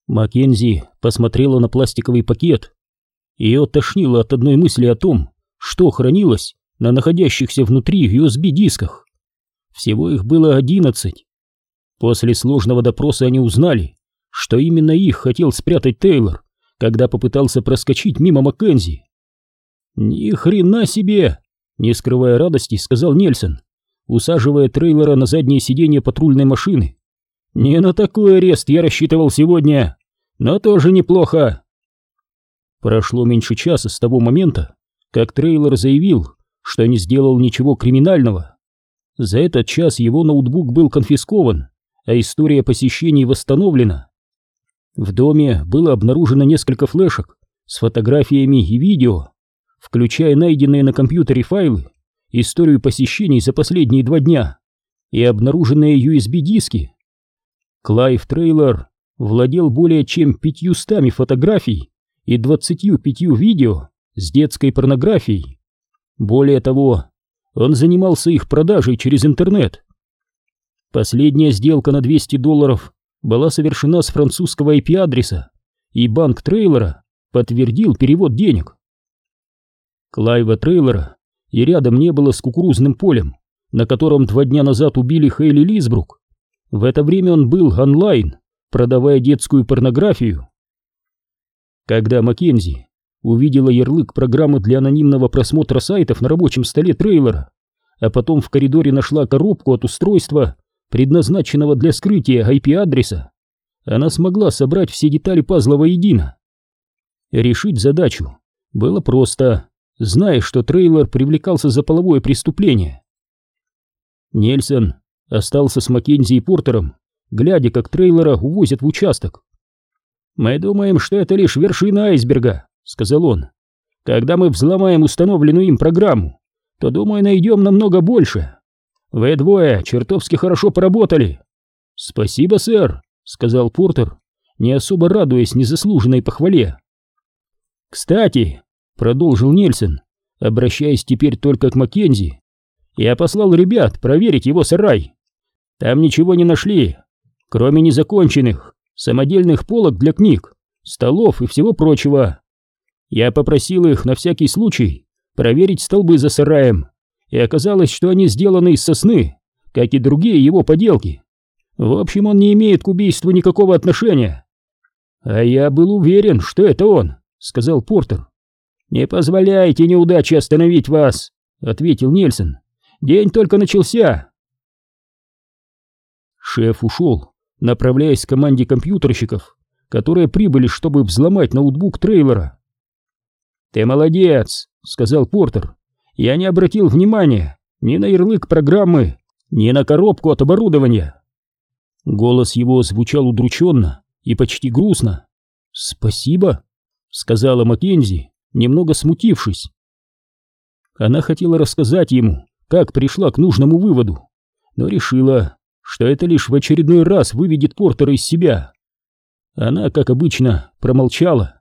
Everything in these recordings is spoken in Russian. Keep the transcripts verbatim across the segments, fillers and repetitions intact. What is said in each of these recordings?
Маккензи посмотрела на пластиковый пакет. Ее тошнило от одной мысли о том, что хранилось на находящихся внутри ю эс би-дисках. Всего их было одиннадцать. После сложного допроса они узнали, что именно их хотел спрятать Тейлор, когда попытался проскочить мимо Маккензи. «Ни хрена себе!» — не скрывая радости, сказал Нельсон, усаживая Трейлора на заднее сиденье патрульной машины. «Не на такой арест я рассчитывал сегодня, но тоже неплохо». Прошло меньше часа с того момента, как Трейлор заявил, что не сделал ничего криминального. За этот час его ноутбук был конфискован, а история посещений восстановлена. В доме было обнаружено несколько флешек с фотографиями и видео, включая найденные на компьютере файлы, историю посещений за последние два дня и обнаруженные ю эс би-диски. Клайв Трейлор владел более чем пятьюстами фотографий и двадцатью пятью видео с детской порнографией. Более того, он занимался их продажей через интернет. Последняя сделка на двести долларов была совершена с французского ай пи-адреса, и банк Трейлора подтвердил перевод денег. Клайва Трейлора и рядом не было с кукурузным полем, на котором два дня назад убили Хейли Лисбрук. В это время он был онлайн, продавая детскую порнографию. Когда Маккензи увидела ярлык программы для анонимного просмотра сайтов на рабочем столе Трейлора, а потом в коридоре нашла коробку от устройства, предназначенного для скрытия ай пи-адреса, она смогла собрать все детали пазла воедино. Решить задачу было просто, зная, что Трейлор привлекался за половое преступление. Нельсон остался с Маккензи и Портером, глядя, как Трейлора увозят в участок. «Мы думаем, что это лишь вершина айсберга», — сказал он. «Когда мы взломаем установленную им программу, то, думаю, найдем намного больше. Вы двое чертовски хорошо поработали». «Спасибо, сэр», — сказал Портер, не особо радуясь незаслуженной похвале. «Кстати», — продолжил Нельсон, обращаясь теперь только к Маккензи, «я послал ребят проверить его сарай. Там ничего не нашли, кроме незаконченных самодельных полок для книг, столов и всего прочего. Я попросил их на всякий случай проверить столбы за сараем, и оказалось, что они сделаны из сосны, как и другие его поделки. В общем, он не имеет к убийству никакого отношения». «А я был уверен, что это он», — сказал Портер. «Не позволяйте неудаче остановить вас», — ответил Нельсон. «День только начался». Шеф ушел, направляясь к команде компьютерщиков, которые прибыли, чтобы взломать ноутбук Трейлора. «Ты молодец», — сказал Портер. «Я не обратил внимания ни на ярлык программы, ни на коробку от оборудования». Голос его звучал удрученно и почти грустно. «Спасибо», — сказала Маккензи, немного смутившись. Она хотела рассказать ему, как пришла к нужному выводу, но решила, что это лишь в очередной раз выведет Портера из себя. Она, как обычно, промолчала.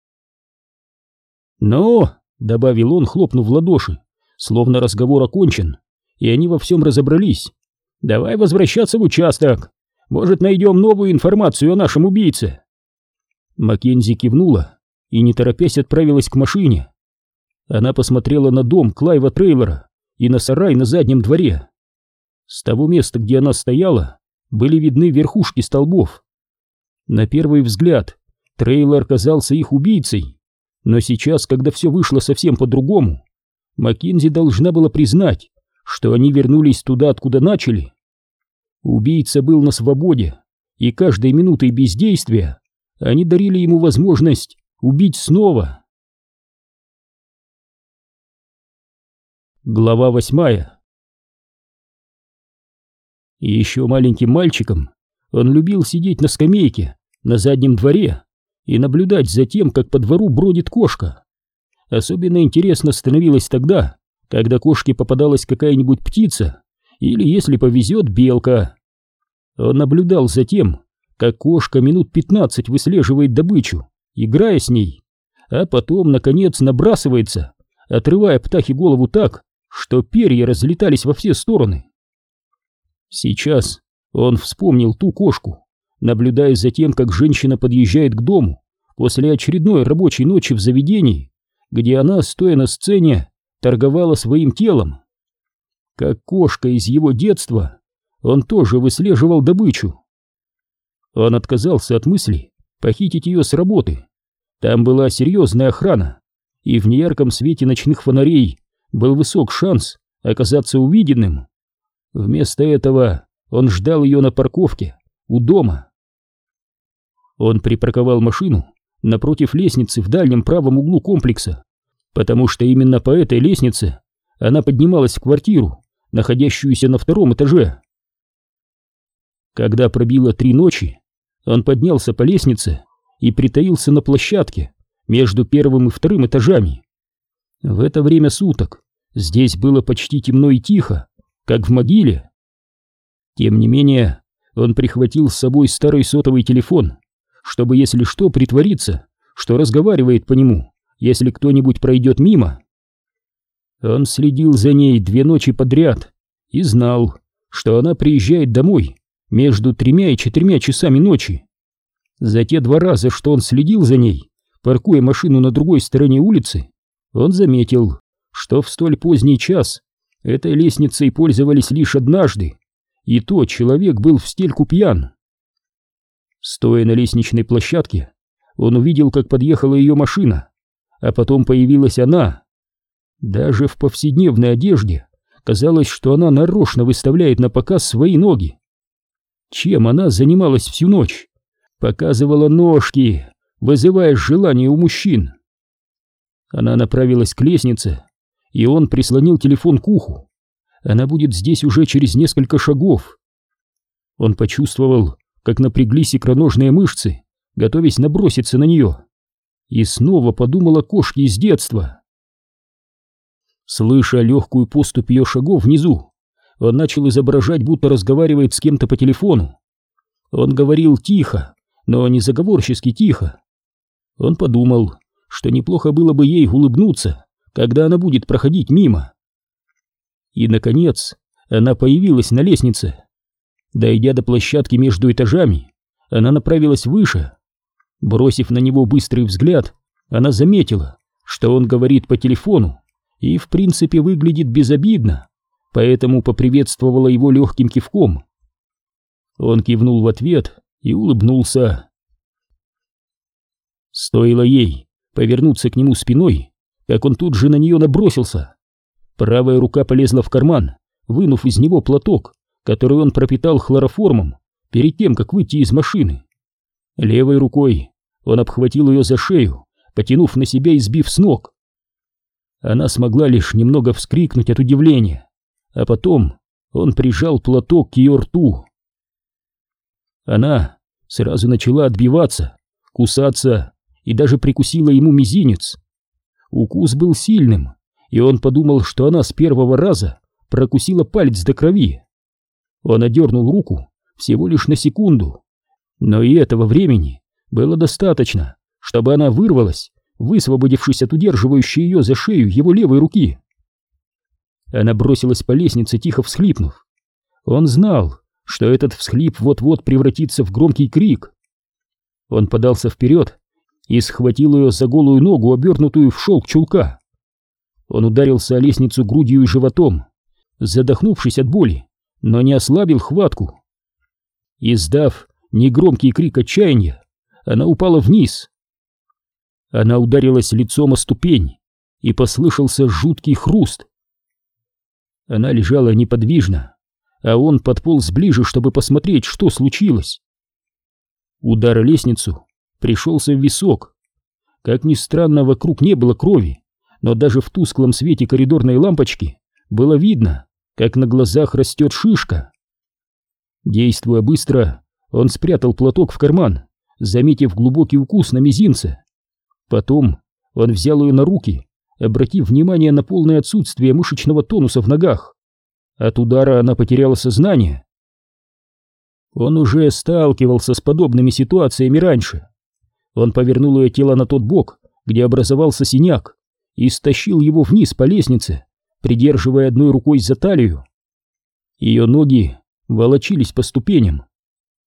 «Ну», — добавил он, хлопнув в ладоши, словно разговор окончен, и они во всем разобрались, — «давай возвращаться в участок. Может, найдем новую информацию о нашем убийце». Маккензи кивнула и, не торопясь, отправилась к машине. Она посмотрела на дом Клайва Трейлора и на сарай на заднем дворе. С того места, где она стояла, были видны верхушки столбов. На первый взгляд Трейлор казался их убийцей, но сейчас, когда все вышло совсем по-другому, Маккензи должна была признать, что они вернулись туда, откуда начали. Убийца был на свободе, и каждой минутой бездействия они дарили ему возможность убить снова. Глава восьмая. Еще маленьким мальчиком он любил сидеть на скамейке на заднем дворе и наблюдать за тем, как по двору бродит кошка. Особенно интересно становилось тогда, когда кошке попадалась какая-нибудь птица или, если повезет, белка. Он наблюдал за тем, как кошка минут пятнадцать выслеживает добычу, играя с ней, а потом, наконец, набрасывается, отрывая птахе голову так, что перья разлетались во все стороны. Сейчас он вспомнил ту кошку, наблюдая за тем, как женщина подъезжает к дому после очередной рабочей ночи в заведении, где она, стоя на сцене, торговала своим телом. Как кошка из его детства, он тоже выслеживал добычу. Он отказался от мысли похитить ее с работы. Там была серьезная охрана, и в неярком свете ночных фонарей был высок шанс оказаться увиденным. Вместо этого он ждал ее на парковке у дома. Он припарковал машину напротив лестницы в дальнем правом углу комплекса, потому что именно по этой лестнице она поднималась в квартиру, находящуюся на втором этаже. Когда пробило три ночи, он поднялся по лестнице и притаился на площадке между первым и вторым этажами. В это время суток здесь было почти темно и тихо, как в могиле. Тем не менее, он прихватил с собой старый сотовый телефон, чтобы, если что, притвориться, что разговаривает по нему, если кто-нибудь пройдет мимо. Он следил за ней две ночи подряд и знал, что она приезжает домой между тремя и четырьмя часами ночи. За те два раза, что он следил за ней, паркуя машину на другой стороне улицы, он заметил, что в столь поздний час этой лестницей пользовались лишь однажды, и то человек был в стельку пьян. Стоя на лестничной площадке, он увидел, как подъехала ее машина, а потом появилась она. Даже в повседневной одежде казалось, что она нарочно выставляет на показ свои ноги. Чем она занималась всю ночь? Показывала ножки, вызывая желание у мужчин. Она направилась к лестнице, и он прислонил телефон к уху. Она будет здесь уже через несколько шагов. Он почувствовал, как напряглись икроножные мышцы, готовясь наброситься на нее, и снова подумал о кошке из детства. Слыша легкую поступь ее шагов внизу, он начал изображать, будто разговаривает с кем-то по телефону. Он говорил тихо, но не заговорчески тихо. Он подумал, что неплохо было бы ей улыбнуться, когда она будет проходить мимо. И, наконец, она появилась на лестнице. Дойдя до площадки между этажами, она направилась выше. Бросив на него быстрый взгляд, она заметила, что он говорит по телефону и, в принципе, выглядит безобидно, поэтому поприветствовала его легким кивком. Он кивнул в ответ и улыбнулся. Стоило ей повернуться к нему спиной, как он тут же на нее набросился. Правая рука полезла в карман, вынув из него платок, который он пропитал хлороформом перед тем, как выйти из машины. Левой рукой он обхватил ее за шею, потянув на себя и сбив с ног. Она смогла лишь немного вскрикнуть от удивления, а потом он прижал платок к ее рту. Она сразу начала отбиваться, кусаться и даже прикусила ему мизинец. Укус был сильным, и он подумал, что она с первого раза прокусила палец до крови. Он одернул руку всего лишь на секунду, но и этого времени было достаточно, чтобы она вырвалась, высвободившись от удерживающей ее за шею его левой руки. Она бросилась по лестнице, тихо всхлипнув. Он знал, что этот всхлип вот-вот превратится в громкий крик. Он подался вперед и схватил ее за голую ногу, обернутую в шелк чулка. Он ударился о лестницу грудью и животом, задохнувшись от боли, но не ослабил хватку. Издав негромкий крик отчаяния, она упала вниз. Она ударилась лицом о ступень, и послышался жуткий хруст. Она лежала неподвижно, а он подполз ближе, чтобы посмотреть, что случилось. Удар о лестницу пришелся в висок. Как ни странно, вокруг не было крови, но даже в тусклом свете коридорной лампочки было видно, как на глазах растет шишка. Действуя быстро, он спрятал платок в карман, заметив глубокий укус на мизинце. Потом он взял ее на руки, обратив внимание на полное отсутствие мышечного тонуса в ногах. От удара она потеряла сознание. Он уже сталкивался с подобными ситуациями раньше. Он повернул ее тело на тот бок, где образовался синяк, и стащил его вниз по лестнице, придерживая одной рукой за талию. Ее ноги волочились по ступеням. Второй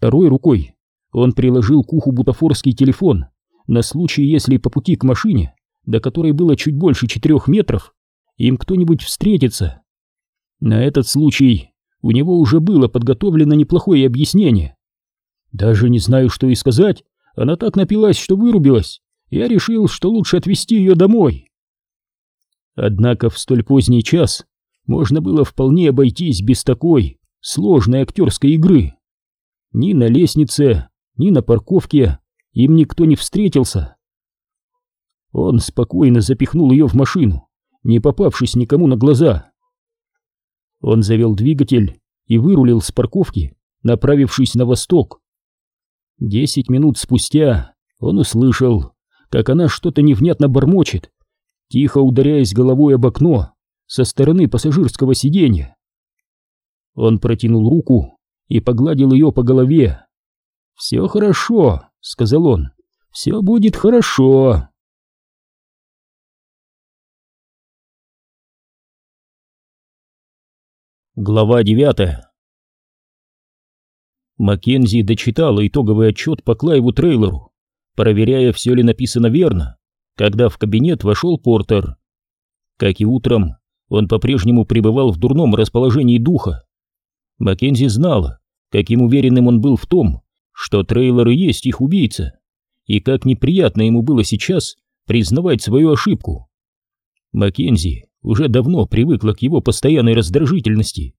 Второй рукой он приложил к уху бутафорский телефон на случай, если по пути к машине, до которой было чуть больше четырех метров, им кто-нибудь встретится. На этот случай у него уже было подготовлено неплохое объяснение. Даже не знаю, что и сказать, она так напилась, что вырубилась. Я решил, что лучше отвезти ее домой. Однако в столь поздний час можно было вполне обойтись без такой сложной актерской игры. Ни на лестнице, ни на парковке им никто не встретился. Он спокойно запихнул ее в машину, не попавшись никому на глаза. Он завел двигатель и вырулил с парковки, направившись на восток. Десять минут спустя он услышал, как она что-то невнятно бормочет, тихо ударяясь головой об окно со стороны пассажирского сиденья. Он протянул руку и погладил ее по голове. «Все хорошо», — сказал он, — «все будет хорошо». Глава девятая. Маккензи дочитала итоговый отчет по Клайву-трейлеру, проверяя, все ли написано верно, когда в кабинет вошел Портер. Как и утром, он по-прежнему пребывал в дурном расположении духа. Маккензи знала, каким уверенным он был в том, что трейлер и есть их убийца, и как неприятно ему было сейчас признавать свою ошибку. Маккензи уже давно привыкла к его постоянной раздражительности.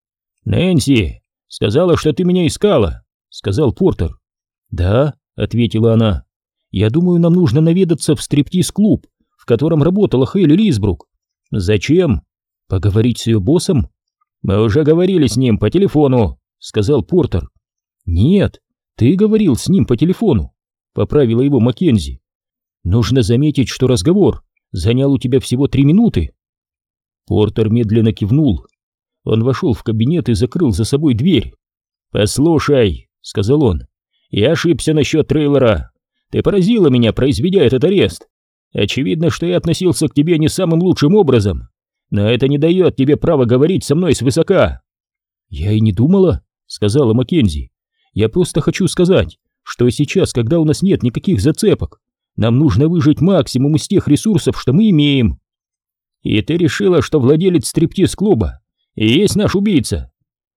«Нэнси сказала, что ты меня искала», — сказал Портер. «Да», — ответила она, — «я думаю, нам нужно наведаться в стриптиз-клуб, в котором работала Хейли Рисбрук». «Зачем?» «Поговорить с ее боссом?» «Мы уже говорили с ним по телефону», — сказал Портер. «Нет, ты говорил с ним по телефону», — поправила его Маккензи. «Нужно заметить, что разговор занял у тебя всего три минуты». Портер медленно кивнул. Он вошел в кабинет и закрыл за собой дверь. «Послушай», — сказал он, — «я ошибся насчет трейлера. Ты поразила меня, произведя этот арест. Очевидно, что я относился к тебе не самым лучшим образом, но это не дает тебе права говорить со мной свысока». «Я и не думала», — сказала Маккензи. «Я просто хочу сказать, что сейчас, когда у нас нет никаких зацепок, нам нужно выжать максимум из тех ресурсов, что мы имеем». «И ты решила, что владелец стриптиз-клуба и есть наш убийца?»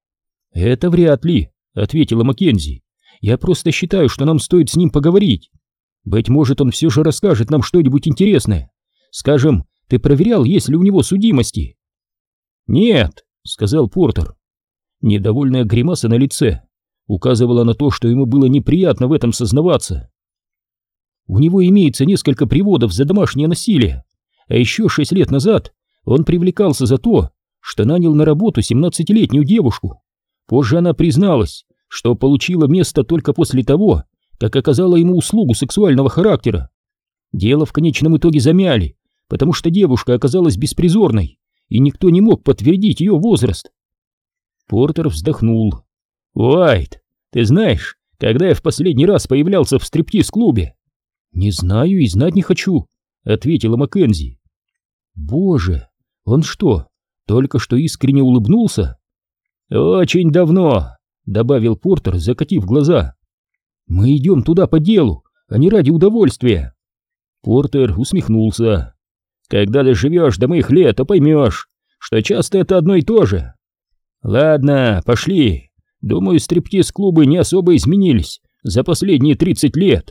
«Это вряд ли», — ответила Маккензи. «Я просто считаю, что нам стоит с ним поговорить. Быть может, он все же расскажет нам что-нибудь интересное. Скажем, ты проверял, есть ли у него судимости?» «Нет», — сказал Портер. Недовольная гримаса на лице указывала на то, что ему было неприятно в этом сознаваться. «У него имеется несколько приводов за домашнее насилие. А еще шесть лет назад он привлекался за то, что нанял на работу семнадцатилетнюю девушку. Позже она призналась, что получила место только после того, как оказала ему услугу сексуального характера. Дело в конечном итоге замяли, потому что девушка оказалась беспризорной, и никто не мог подтвердить ее возраст». Портер вздохнул. «Уайт, ты знаешь, когда я в последний раз появлялся в стриптиз-клубе?» «Не знаю и знать не хочу», — ответила Маккензи. «Боже, он что, только что искренне улыбнулся?» «Очень давно», — добавил Портер, закатив глаза. «Мы идем туда по делу, а не ради удовольствия». Портер усмехнулся. «Когда доживешь до моих лет, то поймешь, что часто это одно и то же. Ладно, пошли. Думаю, стриптиз-клубы не особо изменились за последние тридцать лет».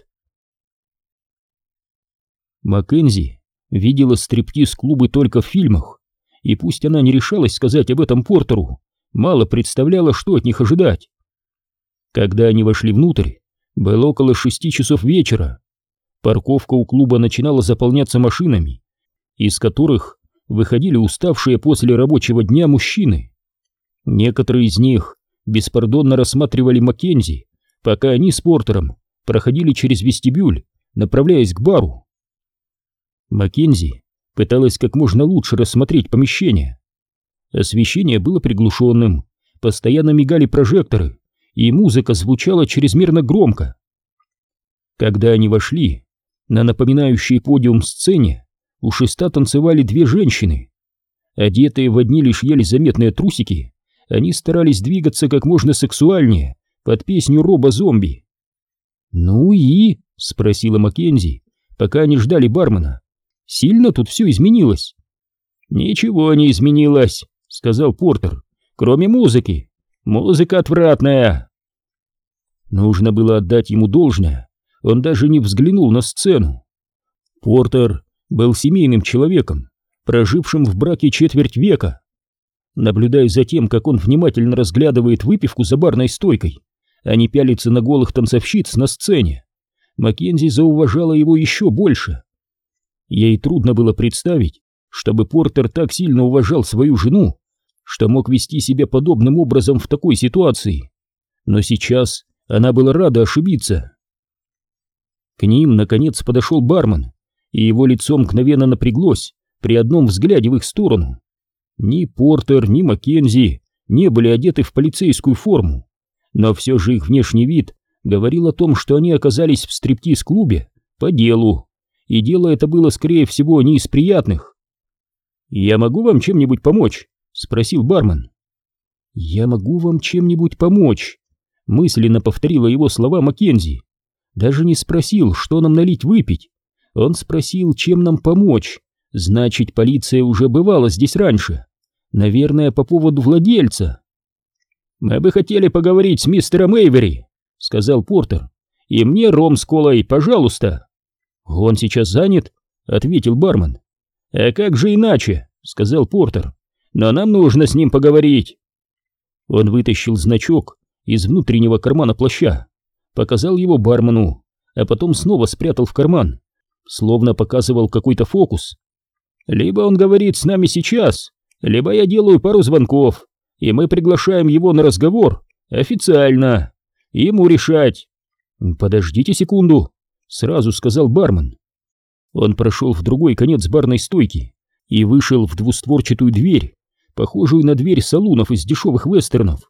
Маккензи видела стриптиз-клубы только в фильмах, и пусть она не решалась сказать об этом Портеру, мало представляла, что от них ожидать. Когда они вошли внутрь, было около шести часов вечера. Парковка у клуба начинала заполняться машинами, из которых выходили уставшие после рабочего дня мужчины. Некоторые из них беспардонно рассматривали Маккензи, пока они с Портером проходили через вестибюль, направляясь к бару. Маккензи пыталась как можно лучше рассмотреть помещение. Освещение было приглушенным, постоянно мигали прожекторы, и музыка звучала чрезмерно громко. Когда они вошли, на напоминающей подиум сцене у шеста танцевали две женщины. Одетые в одни лишь еле заметные трусики, они старались двигаться как можно сексуальнее, под песню Роба-зомби. «Ну и?» — спросила Маккензи, пока они ждали бармена. «Сильно тут все изменилось?» «Ничего не изменилось», — сказал Портер, — «кроме музыки. Музыка отвратная». Нужно было отдать ему должное, он даже не взглянул на сцену. Портер был семейным человеком, прожившим в браке четверть века. Наблюдая за тем, как он внимательно разглядывает выпивку за барной стойкой, а не пялится на голых танцовщиц на сцене, Маккензи зауважала его еще больше. Ей трудно было представить, чтобы Портер так сильно уважал свою жену, что мог вести себя подобным образом в такой ситуации. Но сейчас она была рада ошибиться. К ним, наконец, подошел бармен, и его лицо мгновенно напряглось при одном взгляде в их сторону. Ни Портер, ни Маккензи не были одеты в полицейскую форму, но все же их внешний вид говорил о том, что они оказались в стриптиз-клубе по делу, и дело это было, скорее всего, не из приятных. «Я могу вам чем-нибудь помочь?» — спросил бармен. «Я могу вам чем-нибудь помочь?» — мысленно повторила его слова Маккензи. Даже не спросил, что нам налить выпить. Он спросил, чем нам помочь. Значит, полиция уже бывала здесь раньше. Наверное, по поводу владельца. «Мы бы хотели поговорить с мистером Эйвери», — сказал Портер. «И мне ром с колой, пожалуйста». «Он сейчас занят?» — ответил бармен. «А как же иначе?» — сказал Портер. «Но нам нужно с ним поговорить». Он вытащил значок из внутреннего кармана плаща, показал его бармену, а потом снова спрятал в карман, словно показывал какой-то фокус. «Либо он говорит с нами сейчас, либо я делаю пару звонков, и мы приглашаем его на разговор официально. Ему решать». «Подождите секунду», — сразу сказал бармен. Он прошел в другой конец барной стойки и вышел в двустворчатую дверь, похожую на дверь салунов из дешевых вестернов.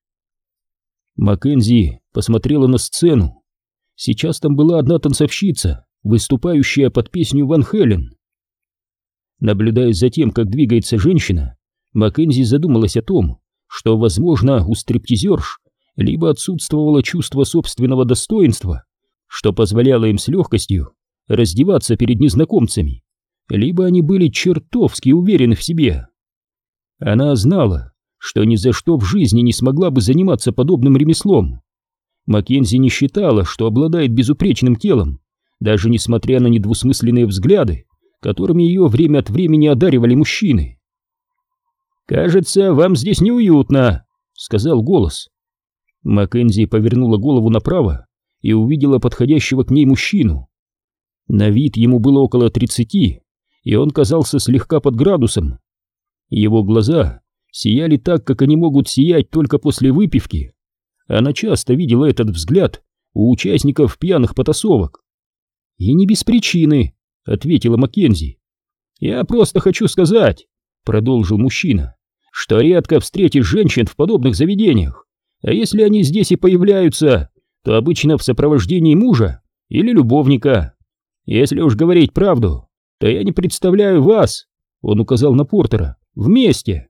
Маккензи посмотрела на сцену. Сейчас там была одна танцовщица, выступающая под песню Ван Хелен. Наблюдая за тем, как двигается женщина, Маккензи задумалась о том, что, возможно, у стриптизерш либо отсутствовало чувство собственного достоинства, что позволяло им с легкостью раздеваться перед незнакомцами, либо они были чертовски уверены в себе. Она знала, что ни за что в жизни не смогла бы заниматься подобным ремеслом. Маккензи не считала, что обладает безупречным телом, даже несмотря на недвусмысленные взгляды, которыми ее время от времени одаривали мужчины. «Кажется, вам здесь неуютно», — сказал голос. Маккензи повернула голову направо и увидела подходящего к ней мужчину. На вид ему было около тридцати, и он казался слегка под градусом. Его глаза сияли так, как они могут сиять только после выпивки. Она часто видела этот взгляд у участников пьяных потасовок. «И не без причины», — ответила Маккензи. «Я просто хочу сказать», — продолжил мужчина, «что редко встретишь женщин в подобных заведениях, а если они здесь и появляются, то обычно в сопровождении мужа или любовника. Если уж говорить правду, то я не представляю вас», — он указал на Портера, — «вместе».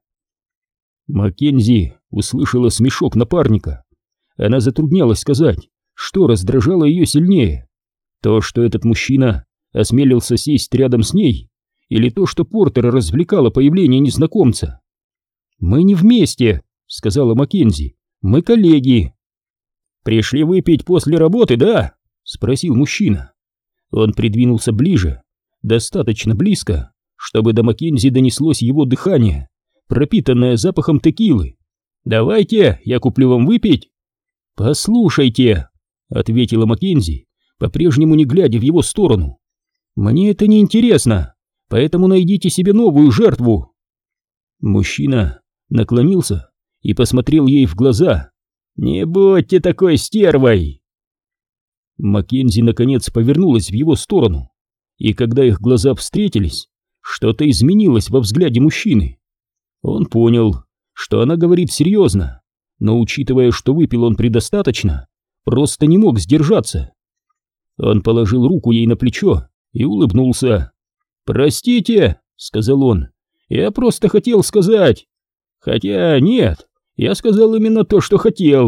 Маккензи услышала смешок напарника. Она затруднялась сказать, что раздражало ее сильнее: то, что этот мужчина осмелился сесть рядом с ней, или то, что Портера развлекало появление незнакомца. «Мы не вместе», — сказала Маккензи, — «мы коллеги». «Пришли выпить после работы, да?» — спросил мужчина. Он придвинулся ближе, достаточно близко, чтобы до Маккензи донеслось его дыхание, пропитанное запахом текилы. «Давайте, я куплю вам выпить». «Послушайте», — ответила Маккензи, по-прежнему не глядя в его сторону, — «мне это не интересно, поэтому найдите себе новую жертву». Мужчина наклонился и посмотрел ей в глаза. «Не будьте такой стервой!» Маккензи наконец повернулась в его сторону, и когда их глаза встретились, что-то изменилось во взгляде мужчины. Он понял, что она говорит серьезно, но, учитывая, что выпил он предостаточно, просто не мог сдержаться. Он положил руку ей на плечо и улыбнулся. «Простите», — сказал он, — «я просто хотел сказать. Хотя нет, я сказал именно то, что хотел.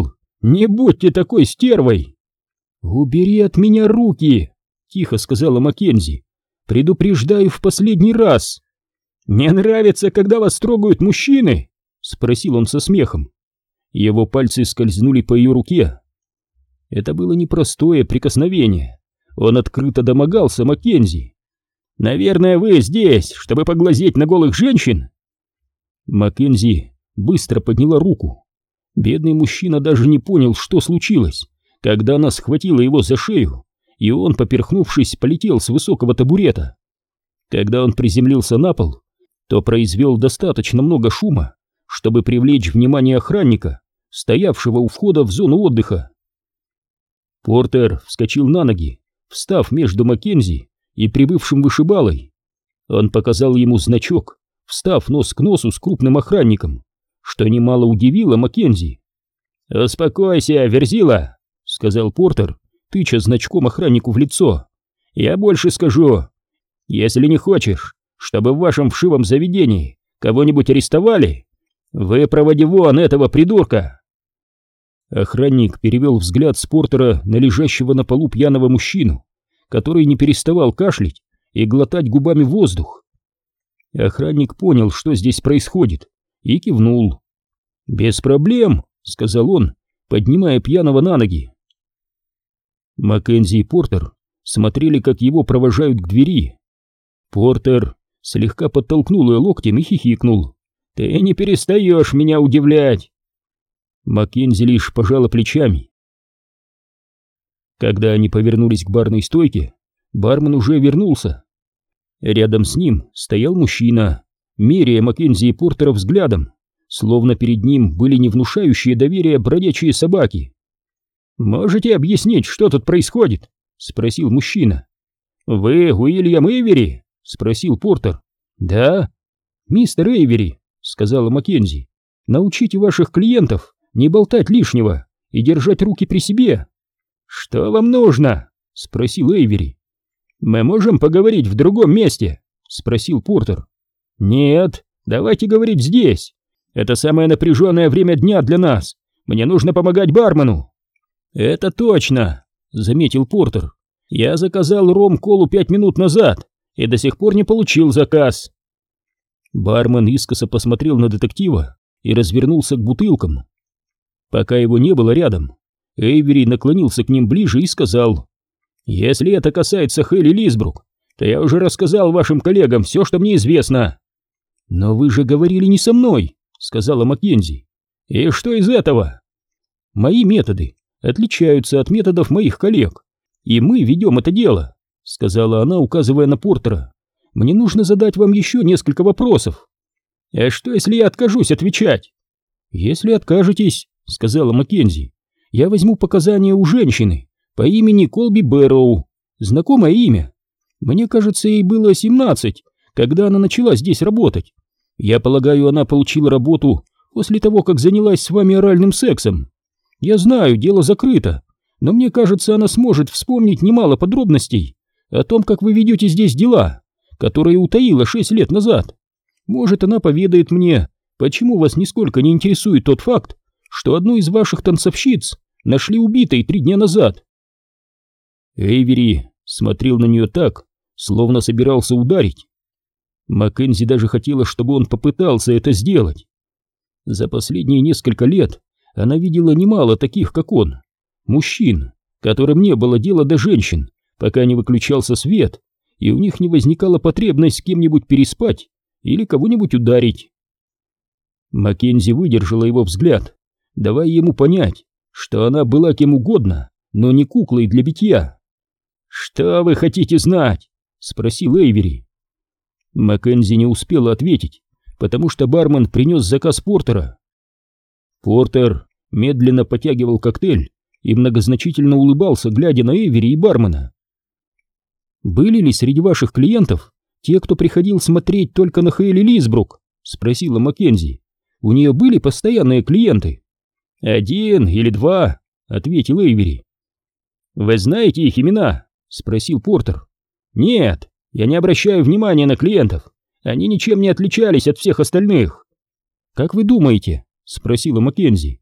Не будьте такой стервой!» «Убери от меня руки!» — тихо сказала Маккензи. «Предупреждаю в последний раз!» «Не нравится, когда вас трогают мужчины?» — спросил он со смехом. Его пальцы скользнули по ее руке. Это было непростое прикосновение. Он открыто домогался Маккензи. «Наверное, вы здесь, чтобы поглазеть на голых женщин?» Маккензи быстро подняла руку. Бедный мужчина даже не понял, что случилось, когда она схватила его за шею, и он, поперхнувшись, полетел с высокого табурета. Когда он приземлился на пол, то произвел достаточно много шума, чтобы привлечь внимание охранника, стоявшего у входа в зону отдыха. Портер вскочил на ноги, встав между Маккензи и прибывшим вышибалой. Он показал ему значок, встав нос к носу с крупным охранником, что немало удивило Маккензи. «Успокойся, Верзила», — сказал Портер, тыча значком охраннику в лицо. «Я больше скажу. Если не хочешь, чтобы в вашем вшивом заведении кого-нибудь арестовали, выпроводи вон этого придурка». Охранник перевел взгляд с Портера на лежащего на полу пьяного мужчину, который не переставал кашлять и глотать губами воздух. Охранник понял, что здесь происходит, и кивнул. «Без проблем», — сказал он, поднимая пьяного на ноги. Маккензи и Портер смотрели, как его провожают к двери. Портер слегка подтолкнул ее локтем и хихикнул. «Ты не перестаешь меня удивлять!» Маккензи лишь пожала плечами. Когда они повернулись к барной стойке, бармен уже вернулся. Рядом с ним стоял мужчина, меряя Маккензи и Портера взглядом, словно перед ним были не внушающие доверия бродячие собаки. «Можете объяснить, что тут происходит?» — спросил мужчина. «Вы Уильям Эйвери?» — спросил Портер. «Да». «Мистер Эйвери», — сказала Маккензи, — «научите ваших клиентов не болтать лишнего и держать руки при себе». «Что вам нужно?» — спросил Эйвери. «Мы можем поговорить в другом месте?» — спросил Портер. «Нет, давайте говорить здесь. Это самое напряженное время дня для нас. Мне нужно помогать бармену». «Это точно», — заметил Портер. «Я заказал ром-колу пять минут назад и до сих пор не получил заказ». Бармен искоса посмотрел на детектива и развернулся к бутылкам. Пока его не было рядом, Эйвери наклонился к ним ближе и сказал: «Если это касается Хелли Лисбрук, то я уже рассказал вашим коллегам все, что мне известно». «Но вы же говорили не со мной», — сказала Маккензи. «И что из этого?» «Мои методы отличаются от методов моих коллег, и мы ведем это дело», — сказала она, указывая на Портера. «Мне нужно задать вам еще несколько вопросов». «А что, если я откажусь отвечать?» «Если откажетесь», — сказала Маккензи, — «я возьму показания у женщины по имени Колби Бэрроу. Знакомое имя. Мне кажется, ей было семнадцать, когда она начала здесь работать. Я полагаю, она получила работу после того, как занялась с вами оральным сексом. Я знаю, дело закрыто, но мне кажется, она сможет вспомнить немало подробностей о том, как вы ведете здесь дела, которые утаила шесть лет назад. Может, она поведает мне, почему вас нисколько не интересует тот факт, что одну из ваших танцовщиц нашли убитой три дня назад». Эйвери смотрел на нее так, словно собирался ударить. Маккензи даже хотела, чтобы он попытался это сделать. За последние несколько лет она видела немало таких, как он, мужчин, которым не было дела до женщин, пока не выключался свет, и у них не возникала потребность с кем-нибудь переспать или кого-нибудь ударить. Маккензи выдержала его взгляд, давая ему понять, что она была кем угодно, но не куклой для битья. «Что вы хотите знать?» — спросил Эйвери. Маккензи не успела ответить, потому что бармен принес заказ Портера. Портер медленно потягивал коктейль и многозначительно улыбался, глядя на Эйвери и бармена. «Были ли среди ваших клиентов те, кто приходил смотреть только на Хейли Лисбрук?» — спросила Маккензи. «У нее были постоянные клиенты?» «Один или два», — ответил Эйвери. «Вы знаете их имена?» — спросил Портер. «Нет, я не обращаю внимания на клиентов. Они ничем не отличались от всех остальных». «Как вы думаете?» — спросила Маккензи.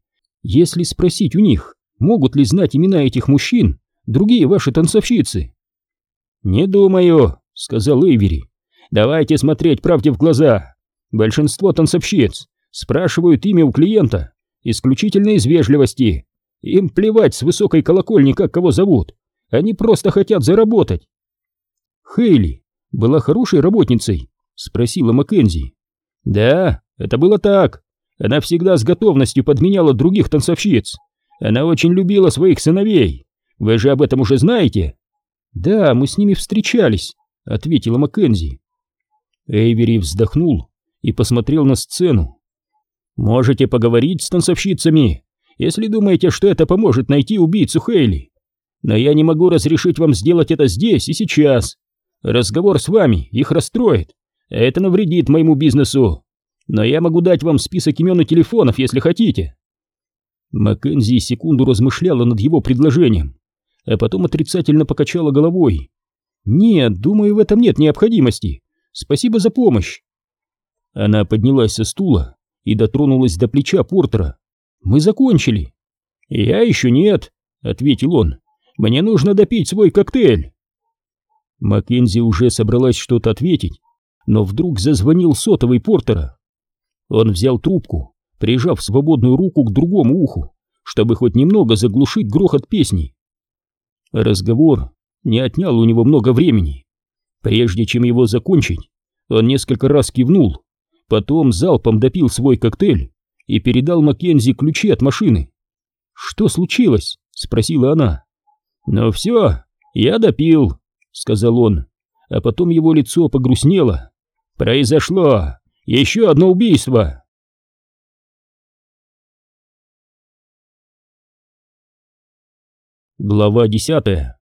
Если спросить у них, могут ли знать имена этих мужчин другие ваши танцовщицы?» «Не думаю», — сказал Эйвери. «Давайте смотреть правде в глаза. Большинство танцовщиц спрашивают имя у клиента исключительно из вежливости. Им плевать с высокой колокольни, как кого зовут. Они просто хотят заработать». «Хейли была хорошей работницей?» — спросила Маккензи. «Да, это было так. Она всегда с готовностью подменяла других танцовщиц. Она очень любила своих сыновей. Вы же об этом уже знаете?» «Да, мы с ними встречались», — ответила Маккензи. Эйвери вздохнул и посмотрел на сцену. «Можете поговорить с танцовщицами, если думаете, что это поможет найти убийцу Хейли. Но я не могу разрешить вам сделать это здесь и сейчас. Разговор с вами их расстроит, а это навредит моему бизнесу. Но я могу дать вам список имен и телефонов, если хотите». Маккензи секунду размышляла над его предложением, а потом отрицательно покачала головой. «Нет, думаю, в этом нет необходимости. Спасибо за помощь». Она поднялась со стула и дотронулась до плеча Портера. «Мы закончили». «Я еще нет», — ответил он. «Мне нужно допить свой коктейль». Маккензи уже собралась что-то ответить, но вдруг зазвонил сотовый Портера. Он взял трубку, прижав свободную руку к другому уху, чтобы хоть немного заглушить грохот песни. Разговор не отнял у него много времени. Прежде чем его закончить, он несколько раз кивнул, потом залпом допил свой коктейль и передал Маккензи ключи от машины. «Что случилось?» — спросила она. «Ну все, я допил», — сказал он, а потом его лицо погрустнело. «Произошло еще одно убийство». Глава десятая.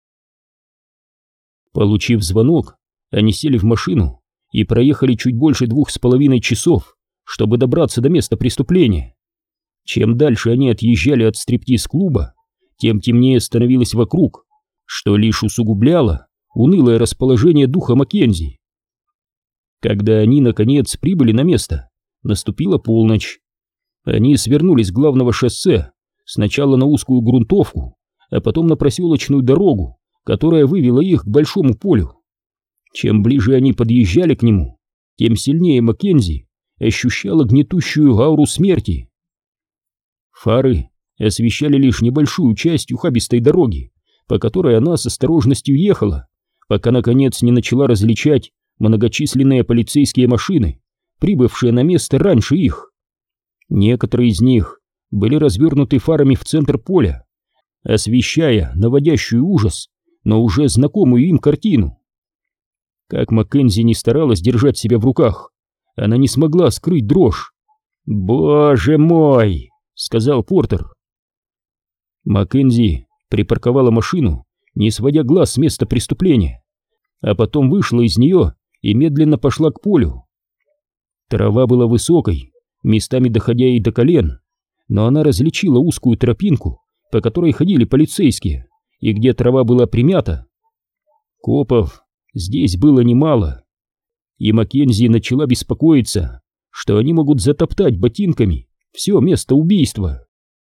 Получив звонок, они сели в машину и проехали чуть больше двух с половиной часов, чтобы добраться до места преступления. Чем дальше они отъезжали от стриптиз-клуба, тем темнее становилось вокруг, что лишь усугубляло унылое расположение духа Маккензи. Когда они, наконец, прибыли на место, наступила полночь. Они свернули с главного шоссе сначала на узкую грунтовку, а потом на проселочную дорогу, которая вывела их к большому полю. Чем ближе они подъезжали к нему, тем сильнее Маккензи ощущала гнетущую ауру смерти. Фары освещали лишь небольшую часть ухабистой дороги, по которой она с осторожностью ехала, пока наконец не начала различать многочисленные полицейские машины, прибывшие на место раньше их. Некоторые из них были развернуты фарами в центр поля, освещая наводящую ужас, но уже знакомую им картину. Как Маккензи не старалась держать себя в руках, она не смогла скрыть дрожь. «Боже мой!» — сказал Портер. Маккензи припарковала машину, не сводя глаз с места преступления, а потом вышла из нее и медленно пошла к полю. Трава была высокой, местами доходя ей до колен, но она различила узкую тропинку, по которой ходили полицейские, и где трава была примята. Копов здесь было немало, и Маккензи начала беспокоиться, что они могут затоптать ботинками все место убийства.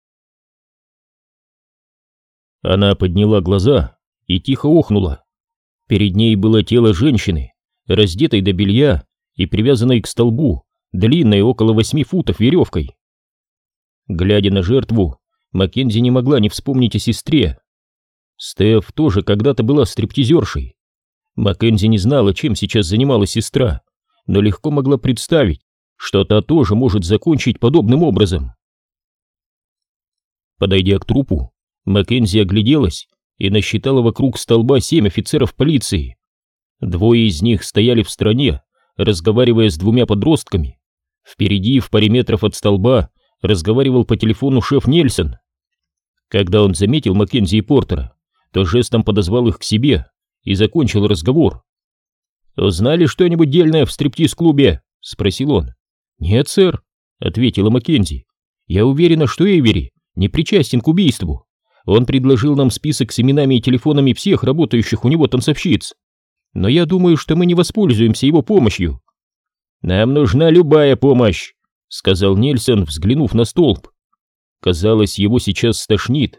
Она подняла глаза и тихо охнула. Перед ней было тело женщины, раздетой до белья и привязанной к столбу длинной около восьми футов веревкой. Глядя на жертву, Маккензи не могла не вспомнить о сестре. Стеф тоже когда-то была стриптизершей. Маккензи не знала, чем сейчас занималась сестра, но легко могла представить, что та тоже может закончить подобным образом. Подойдя к трупу, Маккензи огляделась и насчитала вокруг столба семь офицеров полиции. Двое из них стояли в стороне, разговаривая с двумя подростками. Впереди, в паре метров от столба, разговаривал по телефону шеф Нельсон. Когда он заметил Маккензи и Портера, то жестом подозвал их к себе и закончил разговор. «Узнали что-нибудь дельное в стриптиз-клубе?» — спросил он. «Нет, сэр», — ответила Маккензи. «Я уверена, что Эйвери не причастен к убийству. Он предложил нам список с именами и телефонами всех работающих у него танцовщиц. Но я думаю, что мы не воспользуемся его помощью». «Нам нужна любая помощь», — сказал Нельсон, взглянув на столб. Казалось, его сейчас стошнит.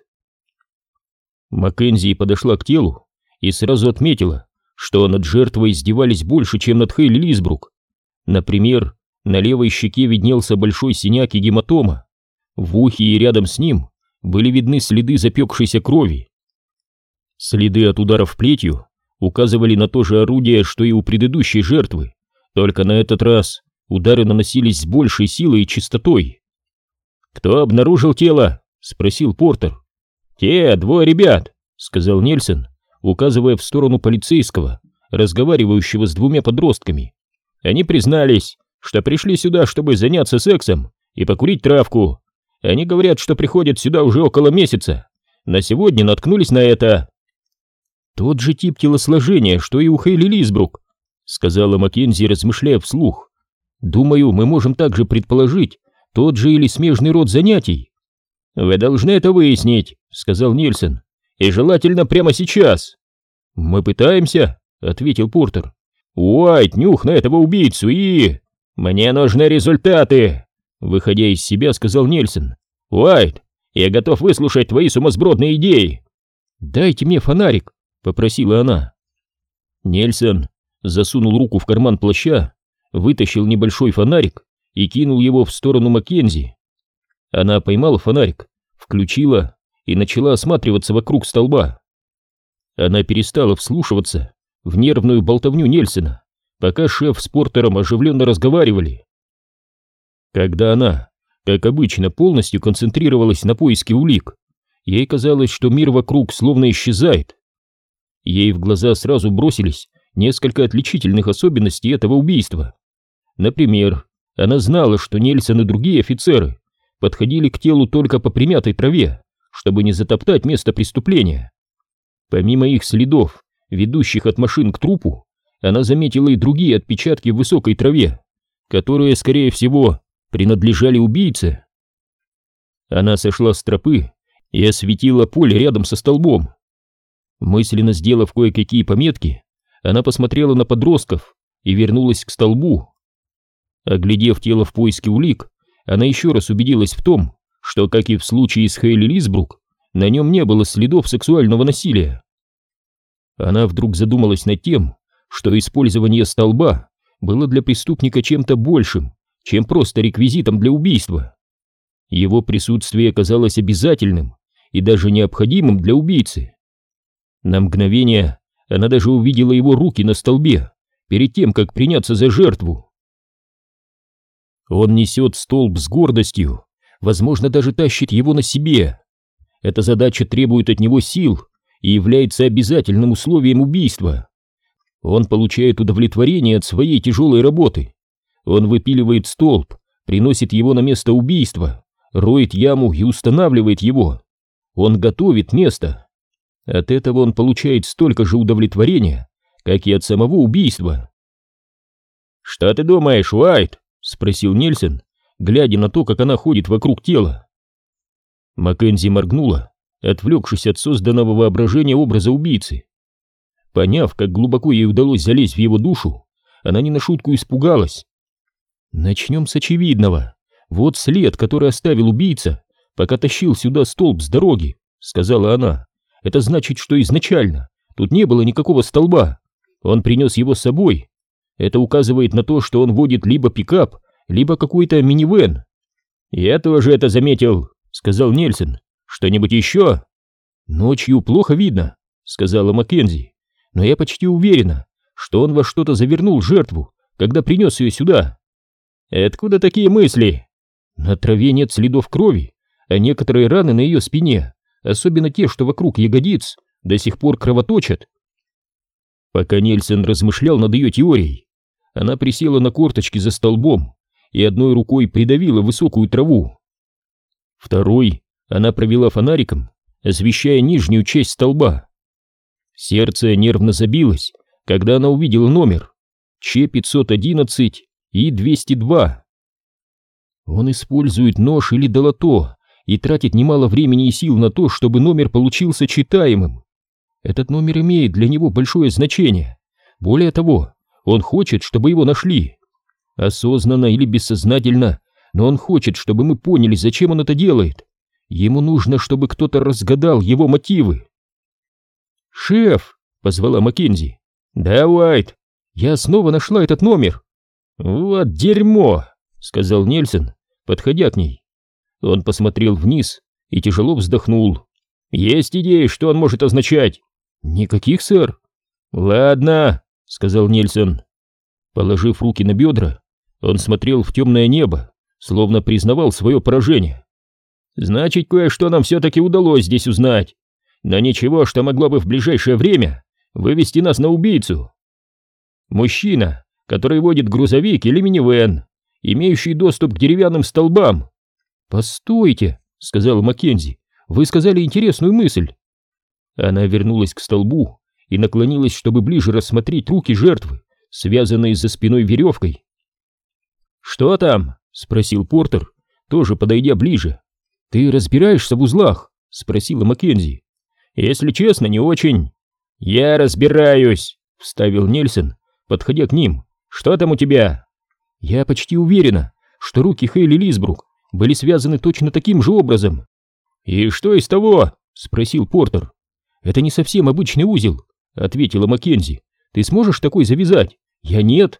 Маккензи подошла к телу и сразу отметила, что над жертвой издевались больше, чем над Хейли Лисбрук. Например, на левой щеке виднелся большой синяк и гематома. В ухе и рядом с ним были видны следы запекшейся крови. Следы от ударов плетью указывали на то же орудие, что и у предыдущей жертвы, только на этот раз удары наносились с большей силой и частотой. «Кто обнаружил тело?» — спросил Портер. «Те, двое ребят», — сказал Нельсон, указывая в сторону полицейского, разговаривающего с двумя подростками. «Они признались, что пришли сюда, чтобы заняться сексом и покурить травку. Они говорят, что приходят сюда уже около месяца. На сегодня наткнулись на это». «Тот же тип телосложения, что и у Хейли Лисбрук», — сказала Маккензи, размышляя вслух. «Думаю, мы можем также предположить тот же или смежный род занятий». «Вы должны это выяснить», — сказал Нильсон, — «и желательно прямо сейчас». «Мы пытаемся», — ответил Портер. «Уайт, нюх на этого убийцу и...» «Мне нужны результаты», — выходя из себя, сказал Нильсон. «Уайт, я готов выслушать твои сумасбродные идеи». «Дайте мне фонарик», — попросила она. Нельсон засунул руку в карман плаща, вытащил небольшой фонарик и кинул его в сторону Маккензи. Она поймала фонарик, включила и начала осматриваться вокруг столба. Она перестала вслушиваться в нервную болтовню Нельсона, пока шеф с Портером оживленно разговаривали. Когда она, как обычно, полностью концентрировалась на поиске улик, ей казалось, что мир вокруг словно исчезает. Ей в глаза сразу бросились несколько отличительных особенностей этого убийства. Например, она знала, что Нельсон и другие офицеры подходили к телу только по примятой траве, чтобы не затоптать место преступления. Помимо их следов, ведущих от машин к трупу, она заметила и другие отпечатки в высокой траве, которые, скорее всего, принадлежали убийце. Она сошла с тропы и осветила поле рядом со столбом. Мысленно сделав кое-какие пометки, она посмотрела на подростков и вернулась к столбу. Оглядев тело в поиске улик, она еще раз убедилась в том, что, как и в случае с Хейли Лисбрук, на нем не было следов сексуального насилия. Она вдруг задумалась над тем, что использование столба было для преступника чем-то большим, чем просто реквизитом для убийства. Его присутствие казалось обязательным и даже необходимым для убийцы. На мгновение она даже увидела его руки на столбе перед тем, как приняться за жертву. Он несет столб с гордостью, возможно, даже тащит его на себе. Эта задача требует от него сил и является обязательным условием убийства. Он получает удовлетворение от своей тяжелой работы. Он выпиливает столб, приносит его на место убийства, роет яму и устанавливает его. Он готовит место. От этого он получает столько же удовлетворения, как и от самого убийства. «Что ты думаешь, Уайт?» — спросил Нельсон, глядя на то, как она ходит вокруг тела. Маккензи моргнула, отвлекшись от созданного воображения образа убийцы. Поняв, как глубоко ей удалось залезть в его душу, она не на шутку испугалась. «Начнем с очевидного. Вот след, который оставил убийца, пока тащил сюда столб с дороги», — сказала она. «Это значит, что изначально тут не было никакого столба. Он принес его с собой. Это указывает на то, что он водит либо пикап, либо какой-то минивэн». «Я тоже это заметил», — сказал Нельсон. «Что-нибудь еще?» «Ночью плохо видно», — сказала Маккензи. «Но я почти уверена, что он во что-то завернул жертву, когда принес ее сюда». «Откуда такие мысли?» «На траве нет следов крови, а некоторые раны на ее спине, особенно те, что вокруг ягодиц, до сих пор кровоточат». Пока Нельсон размышлял над ее теорией, она присела на корточки за столбом и одной рукой придавила высокую траву. Второй она провела фонариком, освещая нижнюю часть столба. Сердце нервно забилось, когда она увидела номер Ч пятьсот одиннадцать и двести два. Он использует нож или долото и тратит немало времени и сил на то, чтобы номер получился читаемым. Этот номер имеет для него большое значение. Более того, он хочет, чтобы его нашли. Осознанно или бессознательно, но он хочет, чтобы мы поняли, зачем он это делает. Ему нужно, чтобы кто-то разгадал его мотивы. «Шеф!» — позвала Маккензи. «Да, Уайт, я снова нашла этот номер». «Вот дерьмо!» — сказал Нельсон, подходя к ней. Он посмотрел вниз и тяжело вздохнул. «Есть идеи, что он может означать?» «Никаких, сэр». «Ладно», — сказал Нельсон. Положив руки на бедра, он смотрел в темное небо, словно признавал свое поражение. «Значит, кое-что нам все-таки удалось здесь узнать, но ничего, что могло бы в ближайшее время вывести нас на убийцу. Мужчина, который водит грузовик или минивэн, имеющий доступ к деревянным столбам». «Постойте», — сказала Маккензи, — «вы сказали интересную мысль». Она вернулась к столбу и наклонилась, чтобы ближе рассмотреть руки жертвы, связанные за спиной веревкой. «Что там?» — спросил Портер, тоже подойдя ближе. «Ты разбираешься в узлах?» — спросила Маккензи. «Если честно, не очень». «Я разбираюсь», — вставил Нельсон, подходя к ним. «Что там у тебя?» «Я почти уверена, что руки Хейли Лисбрук были связаны точно таким же образом». «И что из того?» — спросил Портер. «Это не совсем обычный узел», — ответила Маккензи. «Ты сможешь такой завязать? Я нет».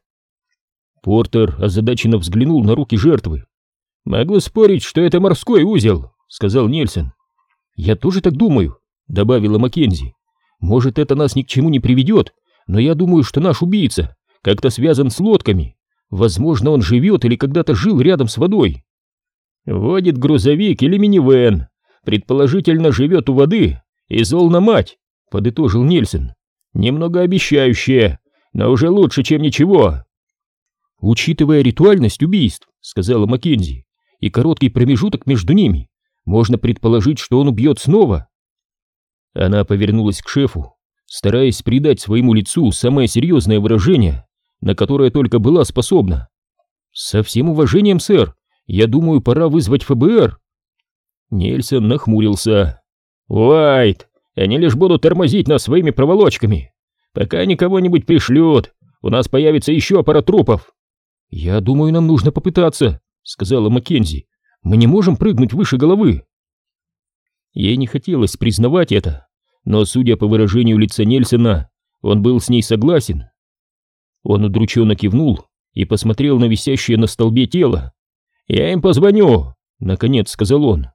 Портер озадаченно взглянул на руки жертвы. «Могу спорить, что это морской узел», — сказал Нельсон. «Я тоже так думаю», — добавила Маккензи. «Может, это нас ни к чему не приведет, но я думаю, что наш убийца как-то связан с лодками. Возможно, он живет или когда-то жил рядом с водой». «Водит грузовик или минивэн, предположительно живет у воды и зол на мать», — подытожил Нельсон. «Немного обещающее, но уже лучше, чем ничего». «Учитывая ритуальность убийств», — сказала Маккензи, — «и короткий промежуток между ними, можно предположить, что он убьет снова». Она повернулась к шефу, стараясь придать своему лицу самое серьезное выражение, на которое только была способна. «Со всем уважением, сэр, я думаю, пора вызвать эф бэ эр». Нельсон нахмурился. «Уайт, они лишь будут тормозить нас своими проволочками. Пока они кого-нибудь пришлют, у нас появится еще пара трупов». «Я думаю, нам нужно попытаться», — сказала Маккензи. «Мы не можем прыгнуть выше головы». Ей не хотелось признавать это, но, судя по выражению лица Нельсона, он был с ней согласен. Он удрученно кивнул и посмотрел на висящее на столбе тело. «Я им позвоню», — наконец сказал он.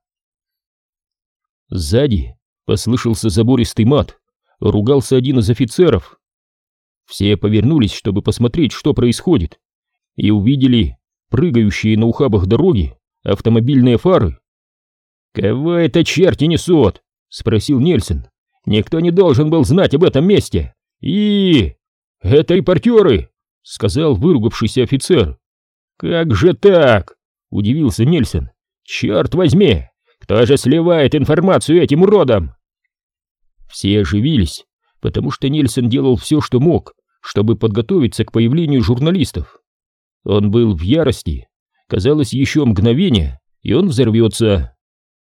Сзади послышался забористый мат, ругался один из офицеров. Все повернулись, чтобы посмотреть, что происходит, и увидели прыгающие на ухабах дороги автомобильные фары. «Кого это черти несут?» — спросил Нельсон. «Никто не должен был знать об этом месте. И... это репортеры!» — сказал выругавшийся офицер. «Как же так?» — удивился Нельсон. «Черт возьми! Кто же сливает информацию этим уродам?» Все оживились, потому что Нельсон делал все, что мог, чтобы подготовиться к появлению журналистов. Он был в ярости. Казалось, еще мгновение, и он взорвется.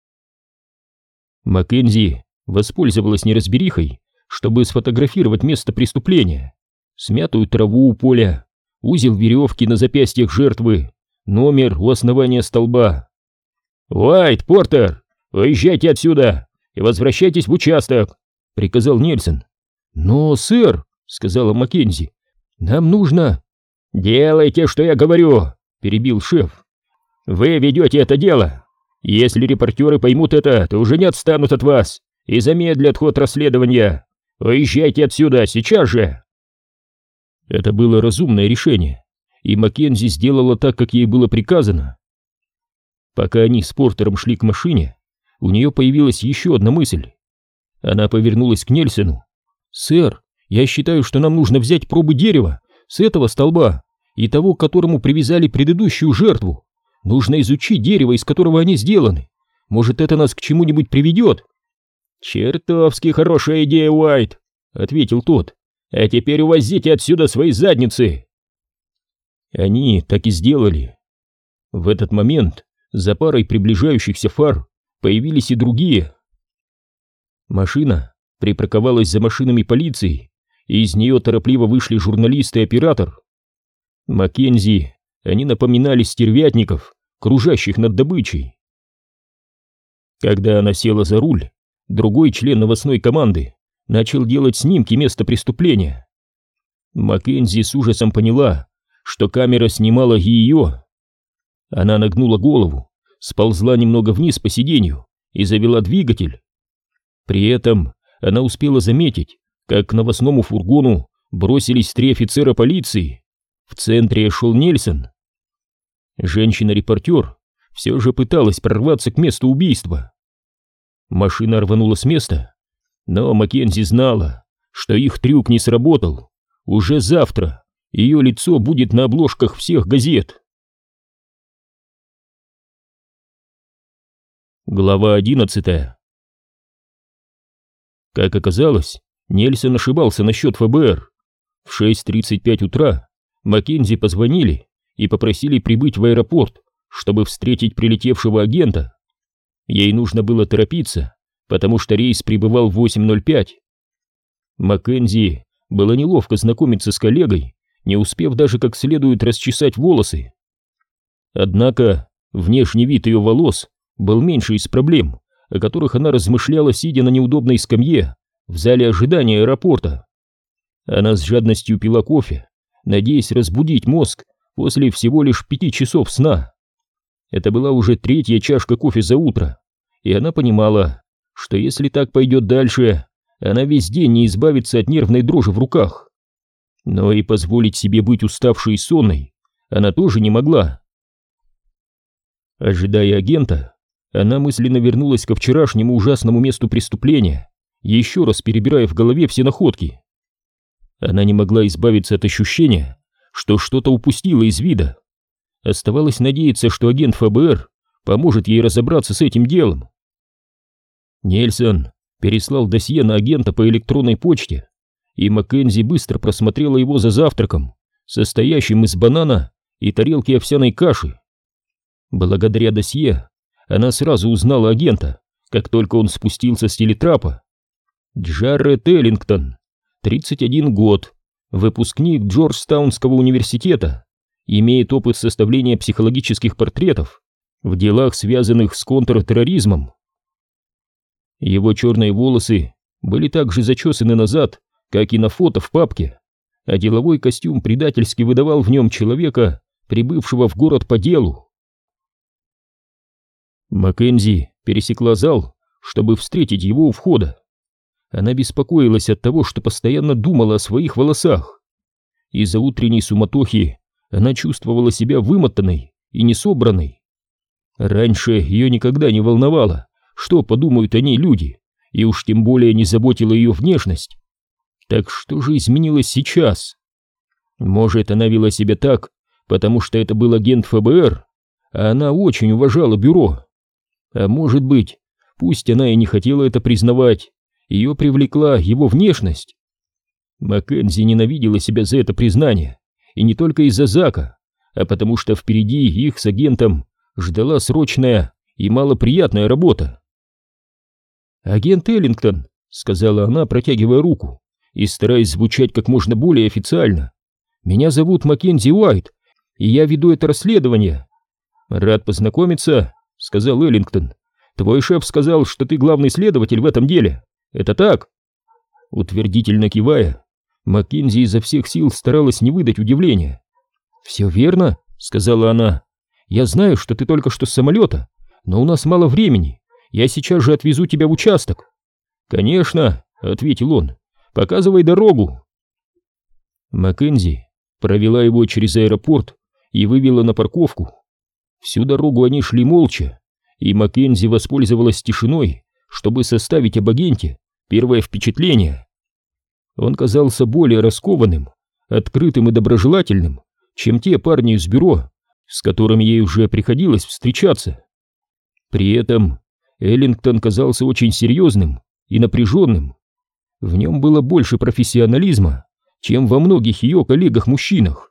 Маккензи воспользовалась неразберихой, чтобы сфотографировать место преступления. Смятую траву у поля, узел веревки на запястьях жертвы, номер у основания столба. «Уайт, Портер, уезжайте отсюда и возвращайтесь в участок», — приказал Нельсон. «Но, сэр», — сказала Маккензи, — «нам нужно...» «Делайте, что я говорю», — перебил шеф. «Вы ведете это дело. Если репортеры поймут это, то уже не отстанут от вас и замедлят ход расследования. Уезжайте отсюда сейчас же!» Это было разумное решение, и Маккензи сделала так, как ей было приказано. Пока они с Портером шли к машине, у нее появилась еще одна мысль. Она повернулась к Нельсону. «Сэр, я считаю, что нам нужно взять пробы дерева с этого столба и того, к которому привязали предыдущую жертву. Нужно изучить дерево, из которого они сделаны. Может, это нас к чему-нибудь приведет?» «Чертовски хорошая идея, Уайт», — ответил тот. «А теперь увозите отсюда свои задницы». Они так и сделали. В этот момент за парой приближающихся фар появились и другие. Машина припарковалась за машинами полиции, и из нее торопливо вышли журналист и оператор. Маккензи они напоминали стервятников, кружащих над добычей. Когда она села за руль, другой член новостной команды начал делать снимки места преступления. Маккензи с ужасом поняла, что камера снимала ее. Она нагнула голову, сползла немного вниз по сиденью и завела двигатель. При этом она успела заметить, как к новостному фургону бросились три офицера полиции. В центре шел Нельсон. Женщина-репортер все же пыталась прорваться к месту убийства. Машина рванула с места, но Маккензи знала, что их трюк не сработал. Уже завтра ее лицо будет на обложках всех газет. Глава одиннадцатая. Как оказалось, Нельсон ошибался насчет эф бэ эр. В шесть тридцать пять утра Маккензи позвонили и попросили прибыть в аэропорт, чтобы встретить прилетевшего агента. Ей нужно было торопиться, потому что рейс прибывал в восемь ноль пять. Маккензи было неловко знакомиться с коллегой, не успев даже как следует расчесать волосы. Однако внешний вид ее волос был меньше из проблем, о которых она размышляла, сидя на неудобной скамье в зале ожидания аэропорта. Она с жадностью пила кофе, надеясь разбудить мозг после всего лишь пяти часов сна. Это была уже третья чашка кофе за утро, и она понимала, что если так пойдет дальше, она весь день не избавится от нервной дрожи в руках. Но и позволить себе быть уставшей и сонной она тоже не могла. Ожидая агента, она мысленно вернулась ко вчерашнему ужасному месту преступления, еще раз перебирая в голове все находки. Она не могла избавиться от ощущения, что что-то упустила из вида. Оставалось надеяться, что агент эф бэ эр поможет ей разобраться с этим делом. Нельсон переслал досье на агента по электронной почте, и Маккензи быстро просмотрела его за завтраком, состоящим из банана и тарелки овсяной каши. Благодаря досье она сразу узнала агента, как только он спустился с телетрапа. Джаред Эллингтон, тридцать один год, выпускник Джорджтаунского университета, имеет опыт составления психологических портретов в делах, связанных с контртерроризмом. Его черные волосы были также зачесаны назад, как и на фото в папке, а деловой костюм предательски выдавал в нем человека, прибывшего в город по делу. Маккензи пересекла зал, чтобы встретить его у входа. Она беспокоилась от того, что постоянно думала о своих волосах. Из-за утренней суматохи она чувствовала себя вымотанной и несобранной. Раньше ее никогда не волновало, что подумают о ней люди, и уж тем более не заботила ее внешность. Так что же изменилось сейчас? Может, она вела себя так, потому что это был агент эф бэ эр, а она очень уважала бюро. А может быть, пусть она и не хотела это признавать, ее привлекла его внешность. Маккензи ненавидела себя за это признание, и не только из-за Зака, а потому что впереди их с агентом ждала срочная и малоприятная работа. «Агент Эллингтон», — сказала она, протягивая руку и стараясь звучать как можно более официально, — «меня зовут Маккензи Уайт, и я веду это расследование». «Рад познакомиться», — сказал Эллингтон. «Твой шеф сказал, что ты главный следователь в этом деле. Это так?» Утвердительно кивая, Маккензи изо всех сил старалась не выдать удивления. «Все верно», — сказала она. «Я знаю, что ты только что с самолета, но у нас мало времени. Я сейчас же отвезу тебя в участок». «Конечно», — ответил он. «Показывай дорогу». Маккензи провела его через аэропорт и вывела на парковку. Всю дорогу они шли молча, и Маккензи воспользовалась тишиной, чтобы составить об агенте первое впечатление. Он казался более раскованным, открытым и доброжелательным, чем те парни из бюро, с которыми ей уже приходилось встречаться. При этом Эллингтон казался очень серьезным и напряженным. В нем было больше профессионализма, чем во многих ее коллегах-мужчинах.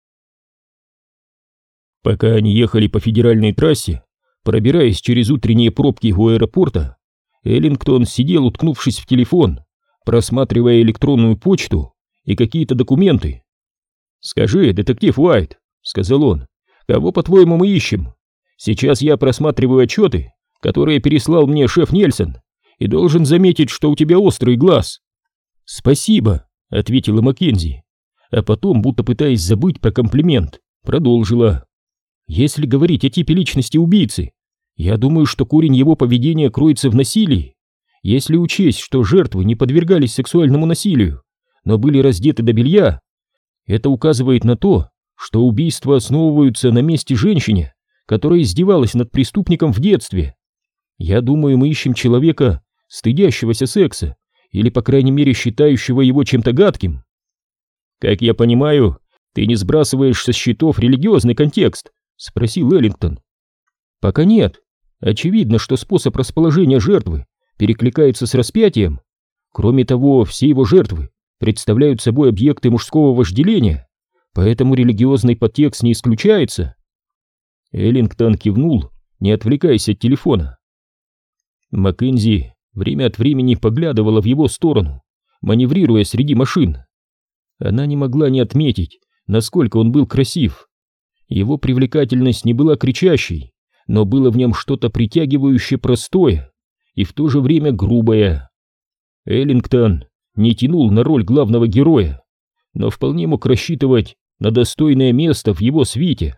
Пока они ехали по федеральной трассе, пробираясь через утренние пробки у аэропорта, Эллингтон сидел, уткнувшись в телефон, просматривая электронную почту и какие-то документы. «Скажи, детектив Уайт», — сказал он, — «кого, по-твоему, мы ищем? Сейчас я просматриваю отчеты, которые переслал мне шеф Нельсон, и должен заметить, что у тебя острый глаз». «Спасибо», — ответила Маккензи, а потом, будто пытаясь забыть про комплимент, продолжила. «Если говорить о типе личности убийцы, я думаю, что корень его поведения кроется в насилии. Если учесть, что жертвы не подвергались сексуальному насилию, но были раздеты до белья, это указывает на то, что убийства основываются на мести женщине, которая издевалась над преступником в детстве. Я думаю, мы ищем человека, стыдящегося секса, или, по крайней мере, считающего его чем-то гадким». «Как я понимаю, ты не сбрасываешь со счетов религиозный контекст?» — спросил Эллингтон. «Пока нет. Очевидно, что способ расположения жертвы перекликается с распятием. Кроме того, все его жертвы представляют собой объекты мужского вожделения, поэтому религиозный подтекст не исключается». Эллингтон кивнул, не отвлекаясь от телефона. Маккензи время от времени поглядывала в его сторону, маневрируя среди машин. Она не могла не отметить, насколько он был красив. Его привлекательность не была кричащей, но было в нем что-то притягивающее простое и в то же время грубое. Эллингтон не тянул на роль главного героя, но вполне мог рассчитывать на достойное место в его свите.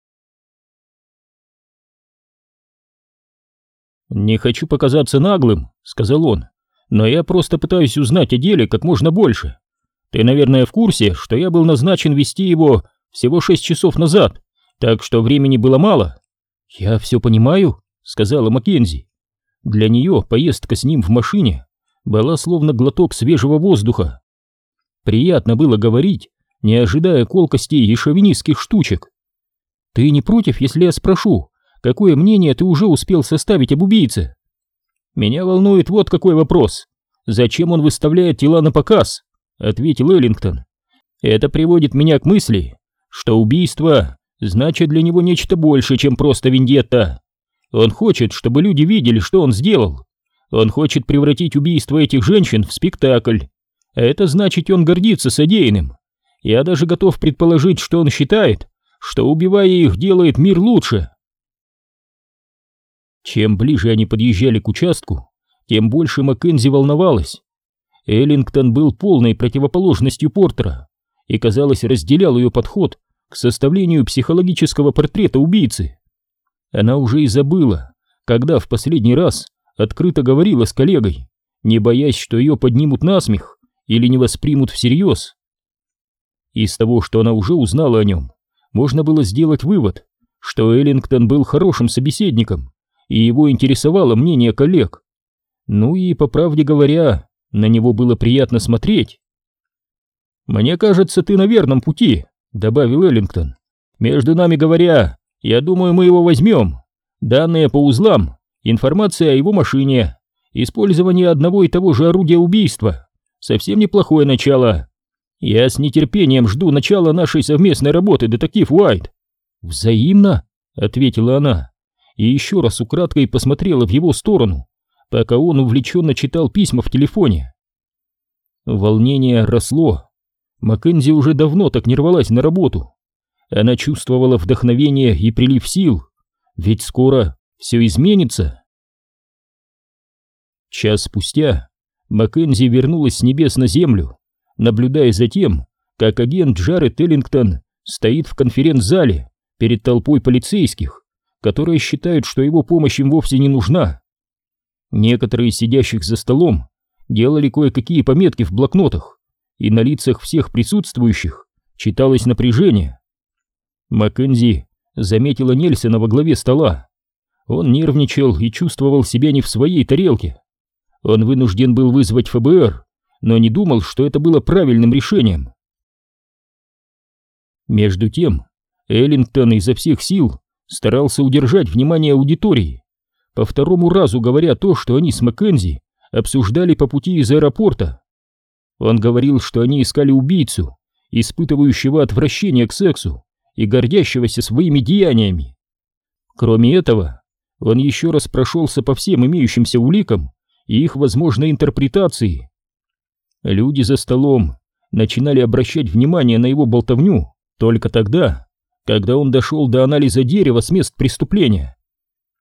«Не хочу показаться наглым», — сказал он, — «но я просто пытаюсь узнать о деле как можно больше. Ты, наверное, в курсе, что я был назначен вести его всего шесть часов назад, так что времени было мало». «Я все понимаю», — сказала Маккензи. Для нее поездка с ним в машине была словно глоток свежего воздуха. Приятно было говорить, не ожидая колкостей и шовинистских штучек. «Ты не против, если я спрошу, какое мнение ты уже успел составить об убийце?» «Меня волнует вот какой вопрос. Зачем он выставляет тела на показ?» — ответил Эллингтон. «Это приводит меня к мысли, что убийство значит для него нечто больше, чем просто вендетта. Он хочет, чтобы люди видели, что он сделал. Он хочет превратить убийство этих женщин в спектакль. А это значит, он гордится содеянным. Я даже готов предположить, что он считает, что, убивая их, делает мир лучше». Чем ближе они подъезжали к участку, тем больше Маккензи волновалась. Эллингтон был полной противоположностью Портера и, казалось, разделял ее подход к составлению психологического портрета убийцы. Она уже и забыла, когда в последний раз открыто говорила с коллегой, не боясь, что ее поднимут на смех или не воспримут всерьез. Из того, что она уже узнала о нем, можно было сделать вывод, что Эллингтон был хорошим собеседником, и его интересовало мнение коллег. Ну и, по правде говоря, на него было приятно смотреть. «Мне кажется, ты на верном пути», — добавил Эллингтон. «Между нами говоря, я думаю, мы его возьмем. Данные по узлам, информация о его машине, использование одного и того же орудия убийства. Совсем неплохое начало. Я с нетерпением жду начала нашей совместной работы, детектив Уайт». «Взаимно», — ответила она, и еще раз украдкой посмотрела в его сторону, пока он увлеченно читал письма в телефоне. Волнение росло. Маккензи уже давно так не рвалась на работу. Она чувствовала вдохновение и прилив сил, ведь скоро все изменится. Час спустя Маккензи вернулась с небес на землю, наблюдая за тем, как агент Джаред Эллингтон стоит в конференц-зале перед толпой полицейских, которые считают, что его помощь им вовсе не нужна. Некоторые из сидящих за столом делали кое-какие пометки в блокнотах, и на лицах всех присутствующих читалось напряжение. Маккензи заметила Нельсона во главе стола. Он нервничал и чувствовал себя не в своей тарелке. Он вынужден был вызвать эф бэ эр, но не думал, что это было правильным решением. Между тем, Эллингтон изо всех сил старался удержать внимание аудитории, по второму разу говоря то, что они с Маккензи обсуждали по пути из аэропорта. Он говорил, что они искали убийцу, испытывающего отвращение к сексу и гордящегося своими деяниями. Кроме этого, он еще раз прошелся по всем имеющимся уликам и их возможной интерпретации. Люди за столом начинали обращать внимание на его болтовню только тогда, когда он дошел до анализа дерева с мест преступления.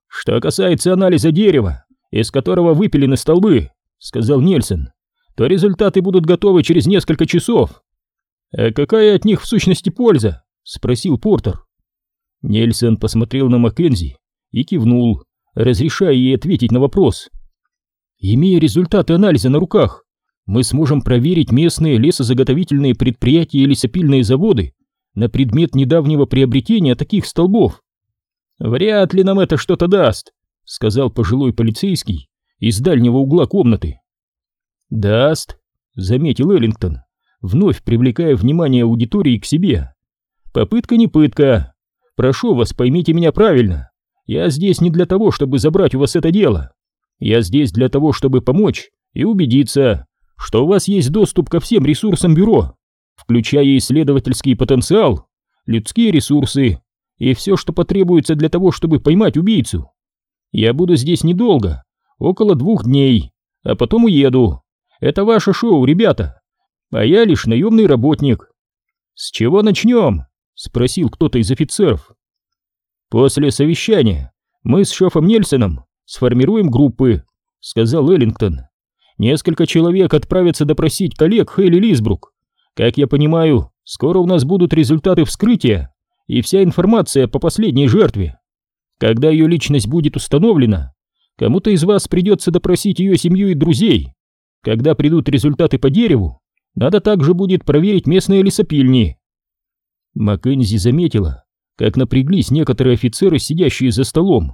«Что касается анализа дерева, из которого выпилены столбы», — сказал Нельсон, — «то результаты будут готовы через несколько часов». «А какая от них в сущности польза?» — спросил Портер. Нельсон посмотрел на Маккензи и кивнул, разрешая ей ответить на вопрос. «Имея результаты анализа на руках, мы сможем проверить местные лесозаготовительные предприятия и лесопильные заводы на предмет недавнего приобретения таких столбов». «Вряд ли нам это что-то даст», — сказал пожилой полицейский из дальнего угла комнаты. «Даст», — заметил Эллингтон, вновь привлекая внимание аудитории к себе. «Попытка не пытка. Прошу вас, поймите меня правильно. Я здесь не для того, чтобы забрать у вас это дело. Я здесь для того, чтобы помочь и убедиться, что у вас есть доступ ко всем ресурсам бюро, включая исследовательский потенциал, людские ресурсы и все, что потребуется для того, чтобы поймать убийцу. Я буду здесь недолго, около двух дней, а потом уеду. Это ваше шоу, ребята, а я лишь наемный работник». «С чего начнем?» — спросил кто-то из офицеров. «После совещания мы с шефом Нельсоном сформируем группы», — сказал Эллингтон. «Несколько человек отправятся допросить коллег Хейли Лисбрук. Как я понимаю, скоро у нас будут результаты вскрытия и вся информация по последней жертве. Когда ее личность будет установлена, кому-то из вас придется допросить ее семью и друзей. Когда придут результаты по дереву, надо также будет проверить местные лесопильни». Маккензи заметила, как напряглись некоторые офицеры, сидящие за столом.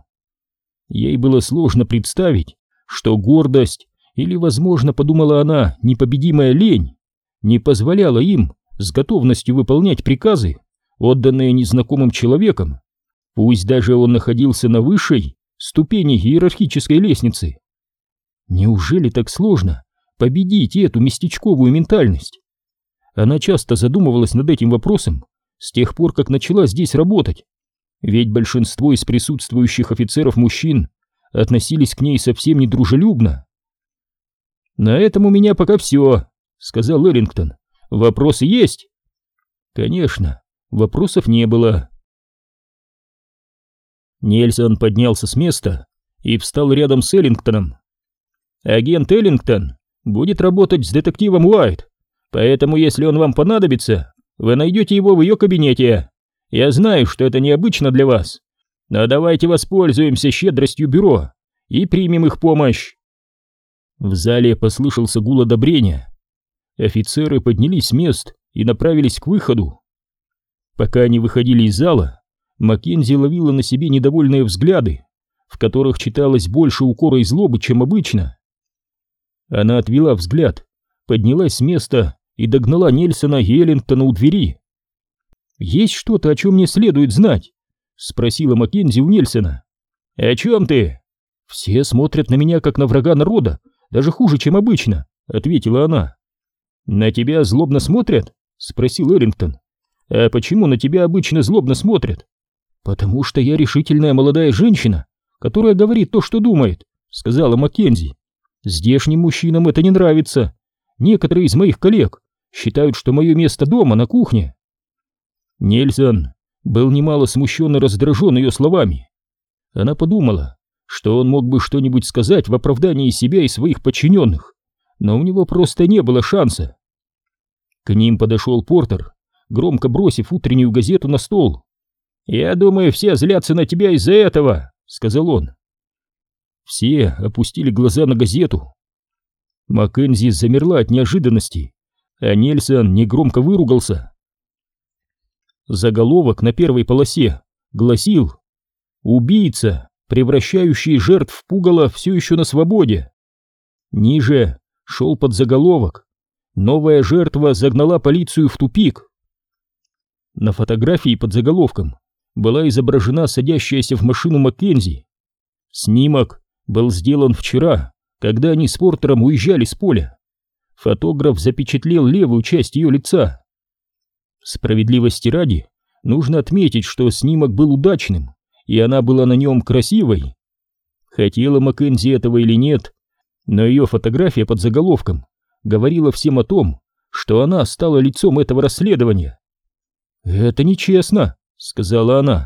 Ей было сложно представить, что гордость, или, возможно, подумала она, непобедимая лень, не позволяла им с готовностью выполнять приказы, отданные незнакомым человеком, пусть даже он находился на высшей ступени иерархической лестницы. Неужели так сложно победить эту местечковую ментальность? Она часто задумывалась над этим вопросом с тех пор, как начала здесь работать, ведь большинство из присутствующих офицеров-мужчин относились к ней совсем недружелюбно. «На этом у меня пока все», — сказал Эллингтон. «Вопросы есть?» Конечно, вопросов не было. Нельсон поднялся с места и встал рядом с Эллингтоном. «Агент Эллингтон будет работать с детективом Уайт, поэтому если он вам понадобится, вы найдете его в ее кабинете. Я знаю, что это необычно для вас, но давайте воспользуемся щедростью бюро и примем их помощь». В зале послышался гул одобрения. Офицеры поднялись с мест и направились к выходу. Пока они выходили из зала, Маккензи ловила на себе недовольные взгляды, в которых читалось больше укора и злобы, чем обычно. Она отвела взгляд, поднялась с места и догнала Нельсона и Эллингтона у двери. «Есть что-то, о чем мне следует знать?» — спросила Маккензи у Нельсона. «О чем ты?» «Все смотрят на меня, как на врага народа, даже хуже, чем обычно», — ответила она. «На тебя злобно смотрят?» — спросил Эллингтон. «А почему на тебя обычно злобно смотрят?» «Потому что я решительная молодая женщина, которая говорит то, что думает», — сказала Маккензи. «Здешним мужчинам это не нравится. Некоторые из моих коллег считают, что мое место дома, на кухне». Нельсон был немало смущен и раздражен ее словами. Она подумала, что он мог бы что-нибудь сказать в оправдании себя и своих подчиненных, но у него просто не было шанса. К ним подошел Портер, громко бросив утреннюю газету на стол. «Я думаю, все злятся на тебя из-за этого», — сказал он. Все опустили глаза на газету. Маккензи замерла от неожиданности, а Нельсон негромко выругался. Заголовок на первой полосе гласил: «Убийца, превращающий жертв в пугало, все еще на свободе». Ниже шел подзаголовок: «Новая жертва загнала полицию в тупик». На фотографии под заголовком была изображена садящаяся в машину Маккензи. Снимок был сделан вчера, когда они с Портером уезжали с поля. Фотограф запечатлел левую часть ее лица. Справедливости ради, нужно отметить, что снимок был удачным, и она была на нем красивой. Хотела Маккензи этого или нет, но ее фотография под заголовком говорила всем о том, что она стала лицом этого расследования. «Это нечестно», — сказала она.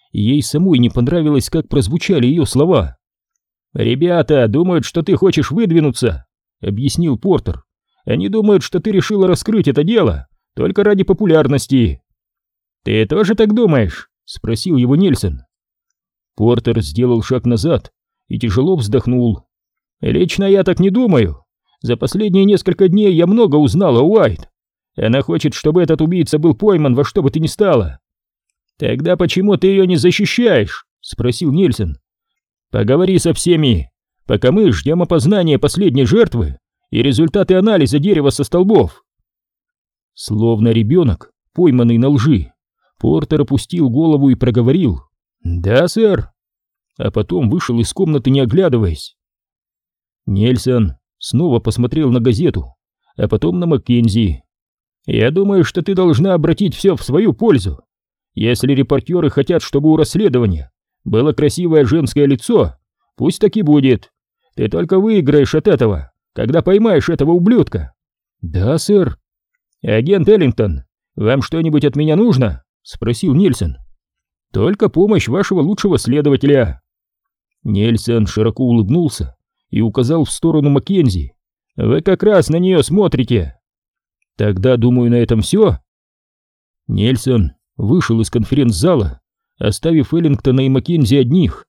и ей самой не понравилось, как прозвучали ее слова. «Ребята думают, что ты хочешь выдвинуться», — объяснил Портер. «Они думают, что ты решила раскрыть это дело только ради популярности». «Ты тоже так думаешь?» — спросил его Нельсон. Портер сделал шаг назад и тяжело вздохнул. «Лично я так не думаю. За последние несколько дней я много узнал о Уайт. Она хочет, чтобы этот убийца был пойман во что бы то ни стало». «Тогда почему ты ее не защищаешь?» — спросил Нельсон. «Поговори со всеми, пока мы ждем опознания последней жертвы и результаты анализа дерева со столбов». Словно ребенок, пойманный на лжи, Портер опустил голову и проговорил: «Да, сэр», а потом вышел из комнаты, не оглядываясь. Нельсон снова посмотрел на газету, а потом на Маккензи. «Я думаю, что ты должна обратить все в свою пользу. Если репортеры хотят, чтобы у расследования было красивое женское лицо, пусть так и будет. Ты только выиграешь от этого, когда поймаешь этого ублюдка». «Да, сэр». «Агент Эллингтон, вам что-нибудь от меня нужно?» — спросил Нельсон. «Только помощь вашего лучшего следователя». Нельсон широко улыбнулся и указал в сторону Маккензи. «Вы как раз на нее смотрите». «Тогда, думаю, на этом все». Нельсон вышел из конференц-зала, оставив Эллингтона и Маккензи одних.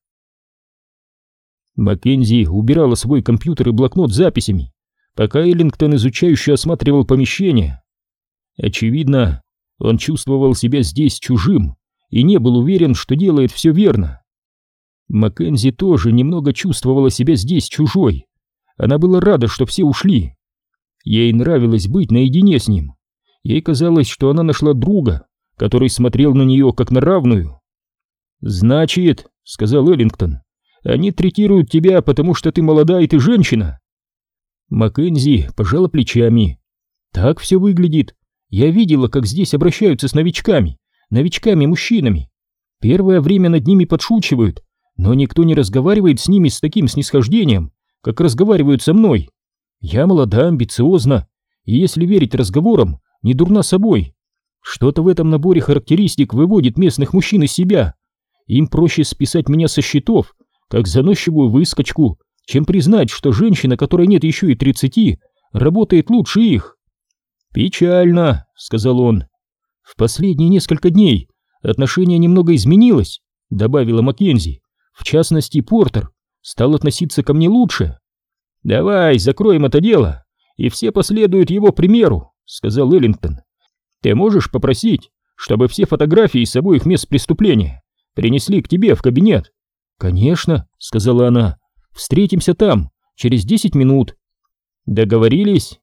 Маккензи убирала свой компьютер и блокнот с записями, пока Эллингтон изучающе осматривал помещение. Очевидно, он чувствовал себя здесь чужим и не был уверен, что делает все верно. Маккензи тоже немного чувствовала себя здесь чужой. Она была рада, что все ушли. Ей нравилось быть наедине с ним. Ей казалось, что она нашла друга, который смотрел на нее как на равную. «Значит, — сказал Эллингтон, — они третируют тебя, потому что ты молода и ты женщина?» Маккензи пожала плечами. «Так все выглядит. Я видела, как здесь обращаются с новичками, новичками-мужчинами. Первое время над ними подшучивают, но никто не разговаривает с ними с таким снисхождением, как разговаривают со мной. Я молода, амбициозна, и, если верить разговорам, не дурна собой. Что-то в этом наборе характеристик выводит местных мужчин из себя. Им проще списать меня со счетов, как заносчивую выскочку, чем признать, что женщина, которой нет еще и тридцати, работает лучше их». «Печально», — сказал он. «В последние несколько дней отношение немного изменилось», — добавила Маккензи. «В частности, Портер стал относиться ко мне лучше». «Давай закроем это дело, и все последуют его примеру», — сказал Эллингтон. «Ты можешь попросить, чтобы все фотографии с обоих мест преступления принесли к тебе в кабинет?» «Конечно», — сказала она. «Встретимся там через десять минут». «Договорились?»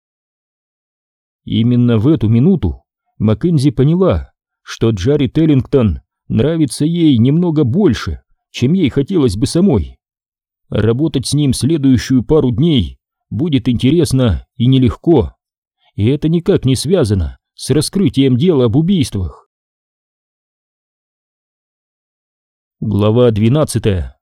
Именно в эту минуту Маккензи поняла, что Джаред Эллингтон нравится ей немного больше, чем ей хотелось бы самой. Работать с ним следующую пару дней будет интересно и нелегко, и это никак не связано с раскрытием дела об убийствах. Глава двенадцатая.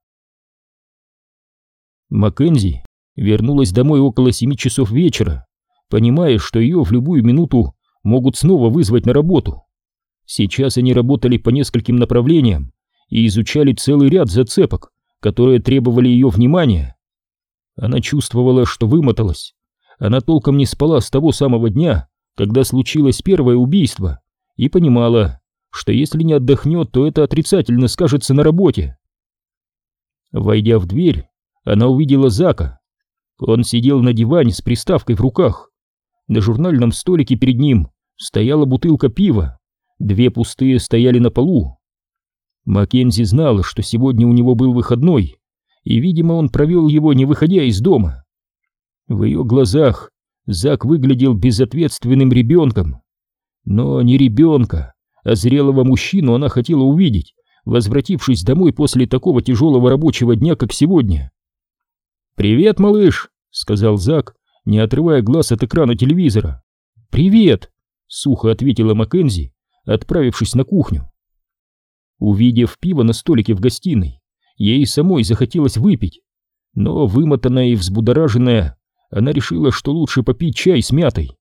Маккензи вернулась домой около семи часов вечера, понимая, что ее в любую минуту могут снова вызвать на работу. Сейчас они работали по нескольким направлениям и изучали целый ряд зацепок, которые требовали ее внимания. Она чувствовала, что вымоталась. Она толком не спала с того самого дня, когда случилось первое убийство, и понимала, что если не отдохнет, то это отрицательно скажется на работе. Войдя в дверь, она увидела Зака. Он сидел на диване с приставкой в руках. На журнальном столике перед ним стояла бутылка пива, две пустые стояли на полу. Маккензи знала, что сегодня у него был выходной, и, видимо, он провел его, не выходя из дома. В ее глазах Зак выглядел безответственным ребенком. Но не ребенка, а зрелого мужчину она хотела увидеть, возвратившись домой после такого тяжелого рабочего дня, как сегодня. «Привет, малыш», — сказал Зак, не отрывая глаз от экрана телевизора. «Привет», — сухо ответила Маккензи, отправившись на кухню. Увидев пиво на столике в гостиной, ей самой захотелось выпить, но, вымотанная и взбудораженная, она решила, что лучше попить чай с мятой.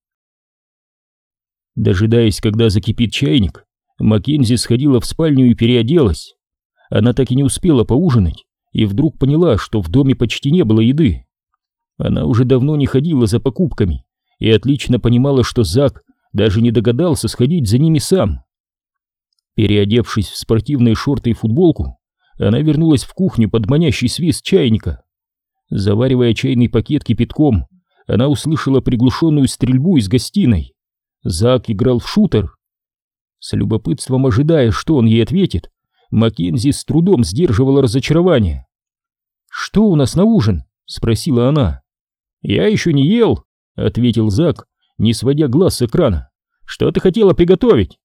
Дожидаясь, когда закипит чайник, Маккензи сходила в спальню и переоделась. Она так и не успела поужинать и вдруг поняла, что в доме почти не было еды. Она уже давно не ходила за покупками и отлично понимала, что Зак даже не догадался сходить за ними сам. Переодевшись в спортивные шорты и футболку, она вернулась в кухню под манящий свист чайника. Заваривая чайный пакет кипятком, она услышала приглушенную стрельбу из гостиной. Зак играл в шутер. С любопытством ожидая, что он ей ответит, Маккензи с трудом сдерживала разочарование. «Что у нас на ужин?» — спросила она. «Я еще не ел», — ответил Зак, не сводя глаз с экрана. «Что ты хотела приготовить?»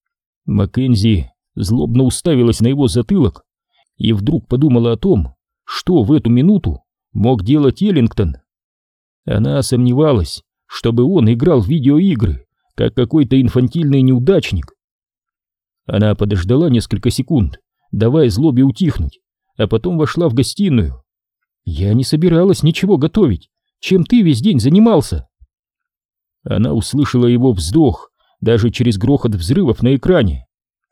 Маккензи злобно уставилась на его затылок и вдруг подумала о том, что в эту минуту мог делать Эллингтон. Она сомневалась, чтобы он играл в видеоигры, как какой-то инфантильный неудачник. Она подождала несколько секунд, давая злобе утихнуть, а потом вошла в гостиную. «Я не собиралась ничего готовить. Чем ты весь день занимался?» Она услышала его вздох даже через грохот взрывов на экране.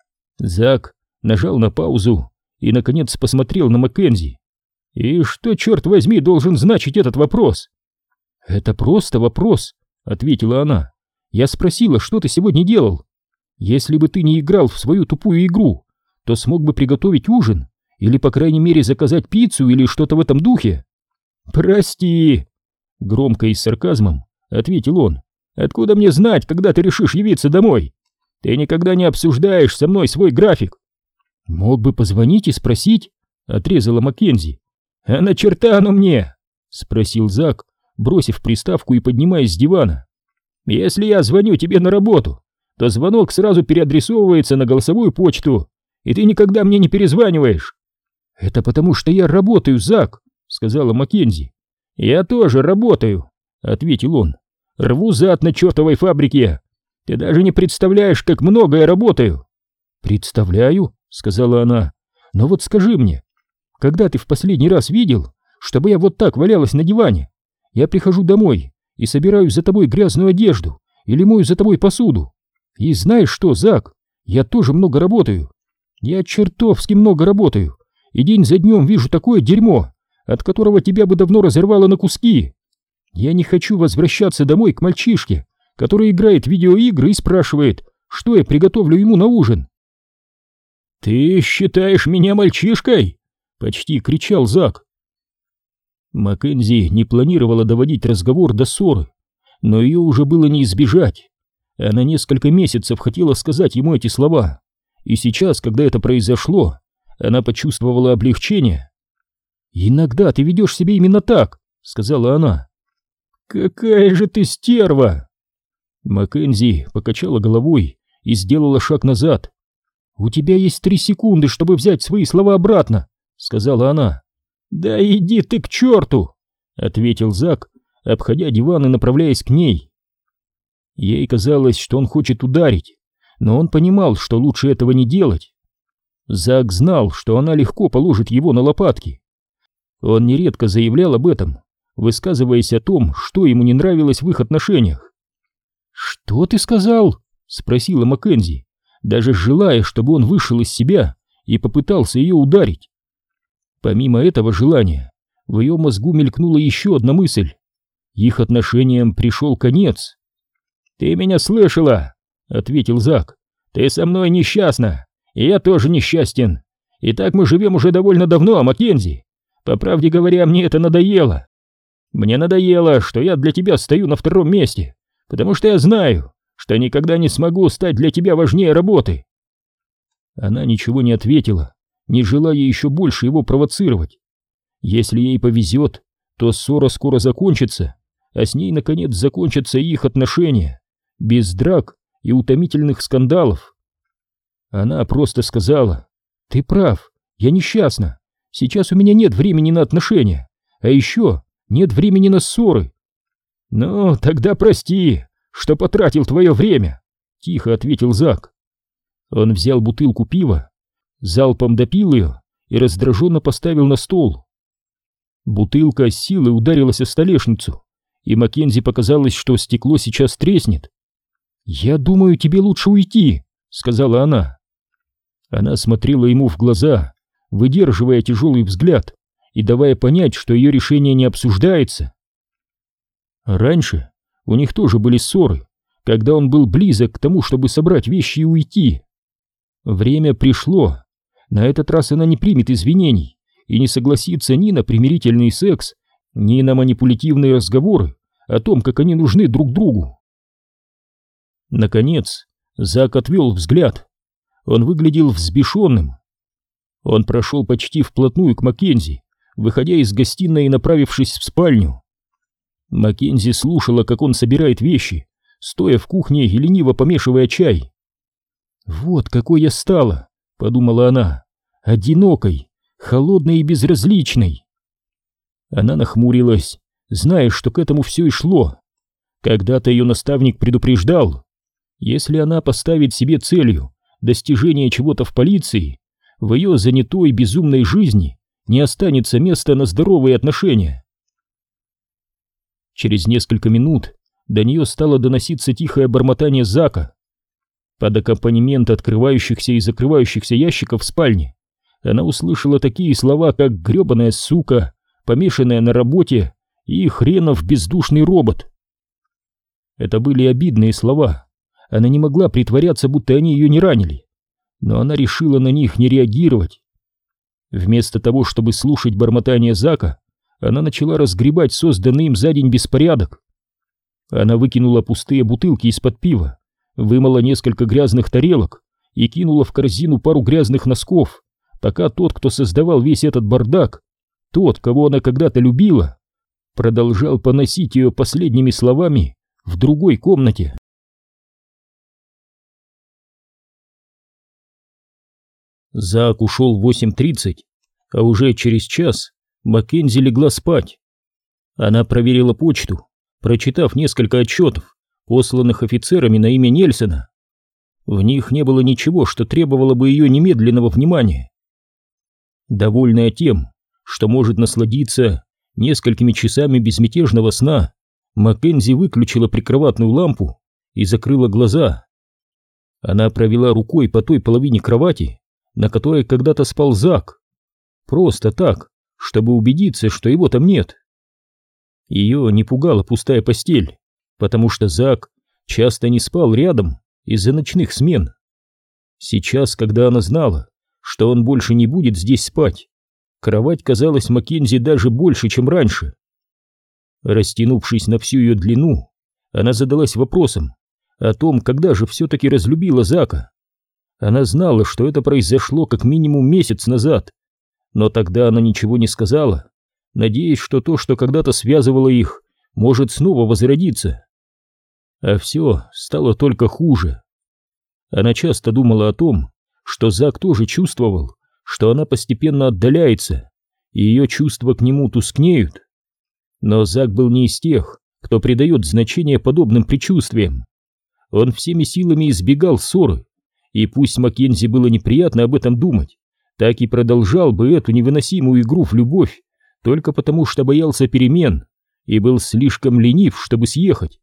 Зак нажал на паузу и, наконец, посмотрел на Маккензи. «И что, черт возьми, должен значить этот вопрос?» «Это просто вопрос», — ответила она. «Я спросила, что ты сегодня делал. Если бы ты не играл в свою тупую игру, то смог бы приготовить ужин или, по крайней мере, заказать пиццу или что-то в этом духе». «Прости», — громко и с сарказмом ответил он. «Откуда мне знать, когда ты решишь явиться домой? Ты никогда не обсуждаешь со мной свой график». «Мог бы позвонить и спросить», — отрезала Маккензи. «А на черта оно мне?» — спросил Зак, бросив приставку и поднимаясь с дивана. «Если я звоню тебе на работу, то звонок сразу переадресовывается на голосовую почту, и ты никогда мне не перезваниваешь». «Это потому что я работаю, Зак», — сказала Маккензи. «Я тоже работаю», — ответил он. «Рву зад на чертовой фабрике. Ты даже не представляешь, как много я работаю». «Представляю», — сказала она. «Но вот скажи мне, когда ты в последний раз видел, чтобы я вот так валялась на диване? Я прихожу домой и собираю за тобой грязную одежду или мою за тобой посуду. И знаешь что, Зак, я тоже много работаю. Я чертовски много работаю, и день за днем вижу такое дерьмо, от которого тебя бы давно разорвало на куски. Я не хочу возвращаться домой к мальчишке, который играет в видеоигры и спрашивает, что я приготовлю ему на ужин». «Ты считаешь меня мальчишкой?» — почти кричал Зак. Маккензи не планировала доводить разговор до ссоры, но ее уже было не избежать. Она несколько месяцев хотела сказать ему эти слова, и сейчас, когда это произошло, она почувствовала облегчение. «Иногда ты ведешь себя именно так», — сказала она. «Какая же ты стерва!» Маккензи покачала головой и сделала шаг назад. «У тебя есть три секунды, чтобы взять свои слова обратно», — сказала она. «Да иди ты к черту!» — ответил Зак, обходя диван и направляясь к ней. Ей казалось, что он хочет ударить, но он понимал, что лучше этого не делать. Зак знал, что она легко положит его на лопатки. Он нередко заявлял об этом, высказываясь о том, что ему не нравилось в их отношениях. «Что ты сказал?» — спросила Маккензи, даже желая, чтобы он вышел из себя и попытался ее ударить. Помимо этого желания, в ее мозгу мелькнула еще одна мысль. Их отношениям пришел конец. «Ты меня слышала?» — ответил Зак. «Ты со мной несчастна, и я тоже несчастен. И так мы живем уже довольно давно, Маккензи. По правде говоря, мне это надоело. Мне надоело, что я для тебя стою на втором месте, потому что я знаю, что никогда не смогу стать для тебя важнее работы». Она ничего не ответила, не желая еще больше его провоцировать. Если ей повезет, то ссора скоро закончится, а с ней, наконец, закончатся и их отношения, без драк и утомительных скандалов. Она просто сказала: «Ты прав, я несчастна, сейчас у меня нет времени на отношения, а еще нет времени на ссоры». «Ну, тогда прости, что потратил твое время», — тихо ответил Зак. Он взял бутылку пива, залпом допил ее и раздраженно поставил на стол. Бутылка с силой ударилась о столешницу, и Маккензи показалось, что стекло сейчас треснет. «Я думаю, тебе лучше уйти», — сказала она. Она смотрела ему в глаза, выдерживая тяжелый взгляд и давая понять, что ее решение не обсуждается. Раньше у них тоже были ссоры, когда он был близок к тому, чтобы собрать вещи и уйти. Время пришло. На этот раз она не примет извинений и не согласится ни на примирительный секс, ни на манипулятивные разговоры о том, как они нужны друг другу. Наконец, Зак отвел взгляд. Он выглядел взбешенным. Он прошел почти вплотную к Маккензи, выходя из гостиной и направившись в спальню. Маккензи слушала, как он собирает вещи, стоя в кухне и лениво помешивая чай. «Вот какой я стала», — подумала она, — «одинокой, холодной и безразличной». Она нахмурилась, зная, что к этому все и шло. Когда-то ее наставник предупреждал: если она поставит себе целью достижение чего-то в полиции, в ее занятой безумной жизни не останется места на здоровые отношения. Через несколько минут до нее стало доноситься тихое бормотание Зака. Под аккомпанемент открывающихся и закрывающихся ящиков в спальне она услышала такие слова, как «гребаная сука», «помешанная на работе» и «хренов бездушный робот». Это были обидные слова. Она не могла притворяться, будто они ее не ранили, но она решила на них не реагировать. Вместо того, чтобы слушать бормотание Зака, она начала разгребать созданный им за день беспорядок. Она выкинула пустые бутылки из-под пива, вымыла несколько грязных тарелок и кинула в корзину пару грязных носков, пока тот, кто создавал весь этот бардак, тот, кого она когда-то любила, продолжал поносить ее последними словами в другой комнате. Зак ушел в восемь тридцать, а уже через час Маккензи легла спать. Она проверила почту, прочитав несколько отчетов, посланных офицерами на имя Нельсона. В них не было ничего, что требовало бы ее немедленного внимания. Довольная тем, что может насладиться несколькими часами безмятежного сна, Маккензи выключила прикроватную лампу и закрыла глаза. Она провела рукой по той половине кровати, на которой когда-то спал Зак. Просто так, чтобы убедиться, что его там нет. Ее не пугала пустая постель, потому что Зак часто не спал рядом из-за ночных смен. Сейчас, когда она знала, что он больше не будет здесь спать, кровать казалась Маккензи даже больше, чем раньше. Растянувшись на всю ее длину, она задалась вопросом о том, когда же все-таки разлюбила Зака. Она знала, что это произошло как минимум месяц назад, но тогда она ничего не сказала, надеясь, что то, что когда-то связывало их, может снова возродиться. А все стало только хуже. Она часто думала о том, что Зак тоже чувствовал, что она постепенно отдаляется, и ее чувства к нему тускнеют. Но Зак был не из тех, кто придает значение подобным предчувствиям. Он всеми силами избегал ссоры, и пусть Маккензи было неприятно об этом думать, так и продолжал бы эту невыносимую игру в любовь, только потому что боялся перемен и был слишком ленив, чтобы съехать.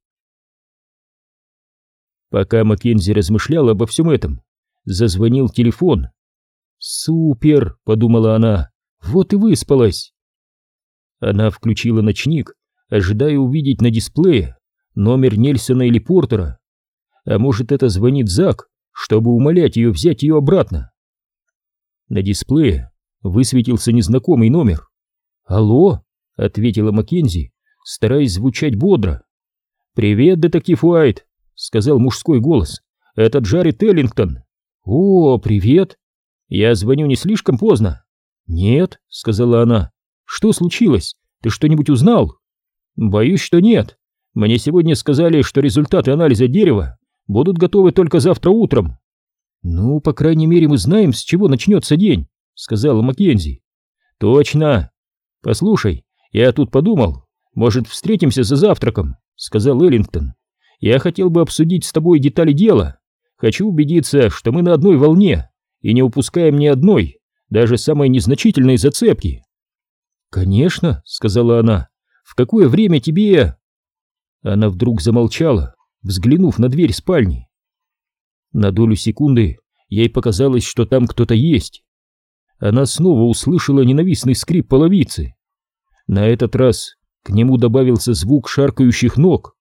Пока Маккензи размышлял обо всем этом, зазвонил телефон. «Супер!» — подумала она. «Вот и выспалась!» Она включила ночник, ожидая увидеть на дисплее номер Нельсона или Портера. А может, это звонит Зак, чтобы умолять ее взять ее обратно? На дисплее высветился незнакомый номер. «Алло!» — ответила Маккензи, стараясь звучать бодро. «Привет, детектив Уайт!» — сказал мужской голос. «Это Джаред Эллингтон». «О, привет! Я звоню не слишком поздно?» «Нет», — сказала она. «Что случилось? Ты что-нибудь узнал?» «Боюсь, что нет. Мне сегодня сказали, что результаты анализа дерева будут готовы только завтра утром». «Ну, по крайней мере, мы знаем, с чего начнется день», — сказала Маккензи. «Точно. Послушай, я тут подумал, может, встретимся за завтраком», — сказал Эллингтон. «Я хотел бы обсудить с тобой детали дела. Хочу убедиться, что мы на одной волне и не упускаем ни одной, даже самой незначительной зацепки». «Конечно», — сказала она. «В какое время тебе...» Она вдруг замолчала, взглянув на дверь спальни. На долю секунды ей показалось, что там кто-то есть. она снова услышала ненавистный скрип половицы. На этот раз к нему добавился звук шаркающих ног.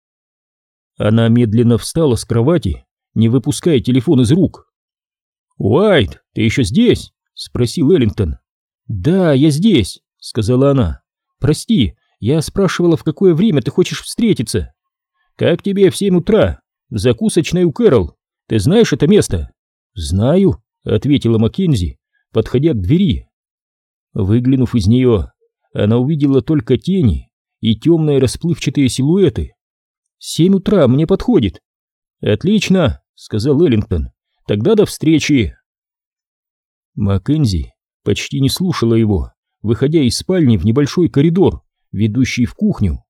Она медленно встала с кровати, не выпуская телефон из рук. «Уайт, ты еще здесь?» — спросил Эллингтон. «Да, я здесь», — сказала она. «Прости, я спрашивала, в какое время ты хочешь встретиться». «Как тебе в семь утра? В закусочной у Кэрол. Ты знаешь это место?» «Знаю», — ответила Маккензи, подходя к двери. Выглянув из нее, она увидела только тени и темные расплывчатые силуэты. «Семь утра мне подходит». «Отлично», — сказал Эллингтон. «Тогда до встречи». Маккензи почти не слушала его, выходя из спальни в небольшой коридор, ведущий в кухню.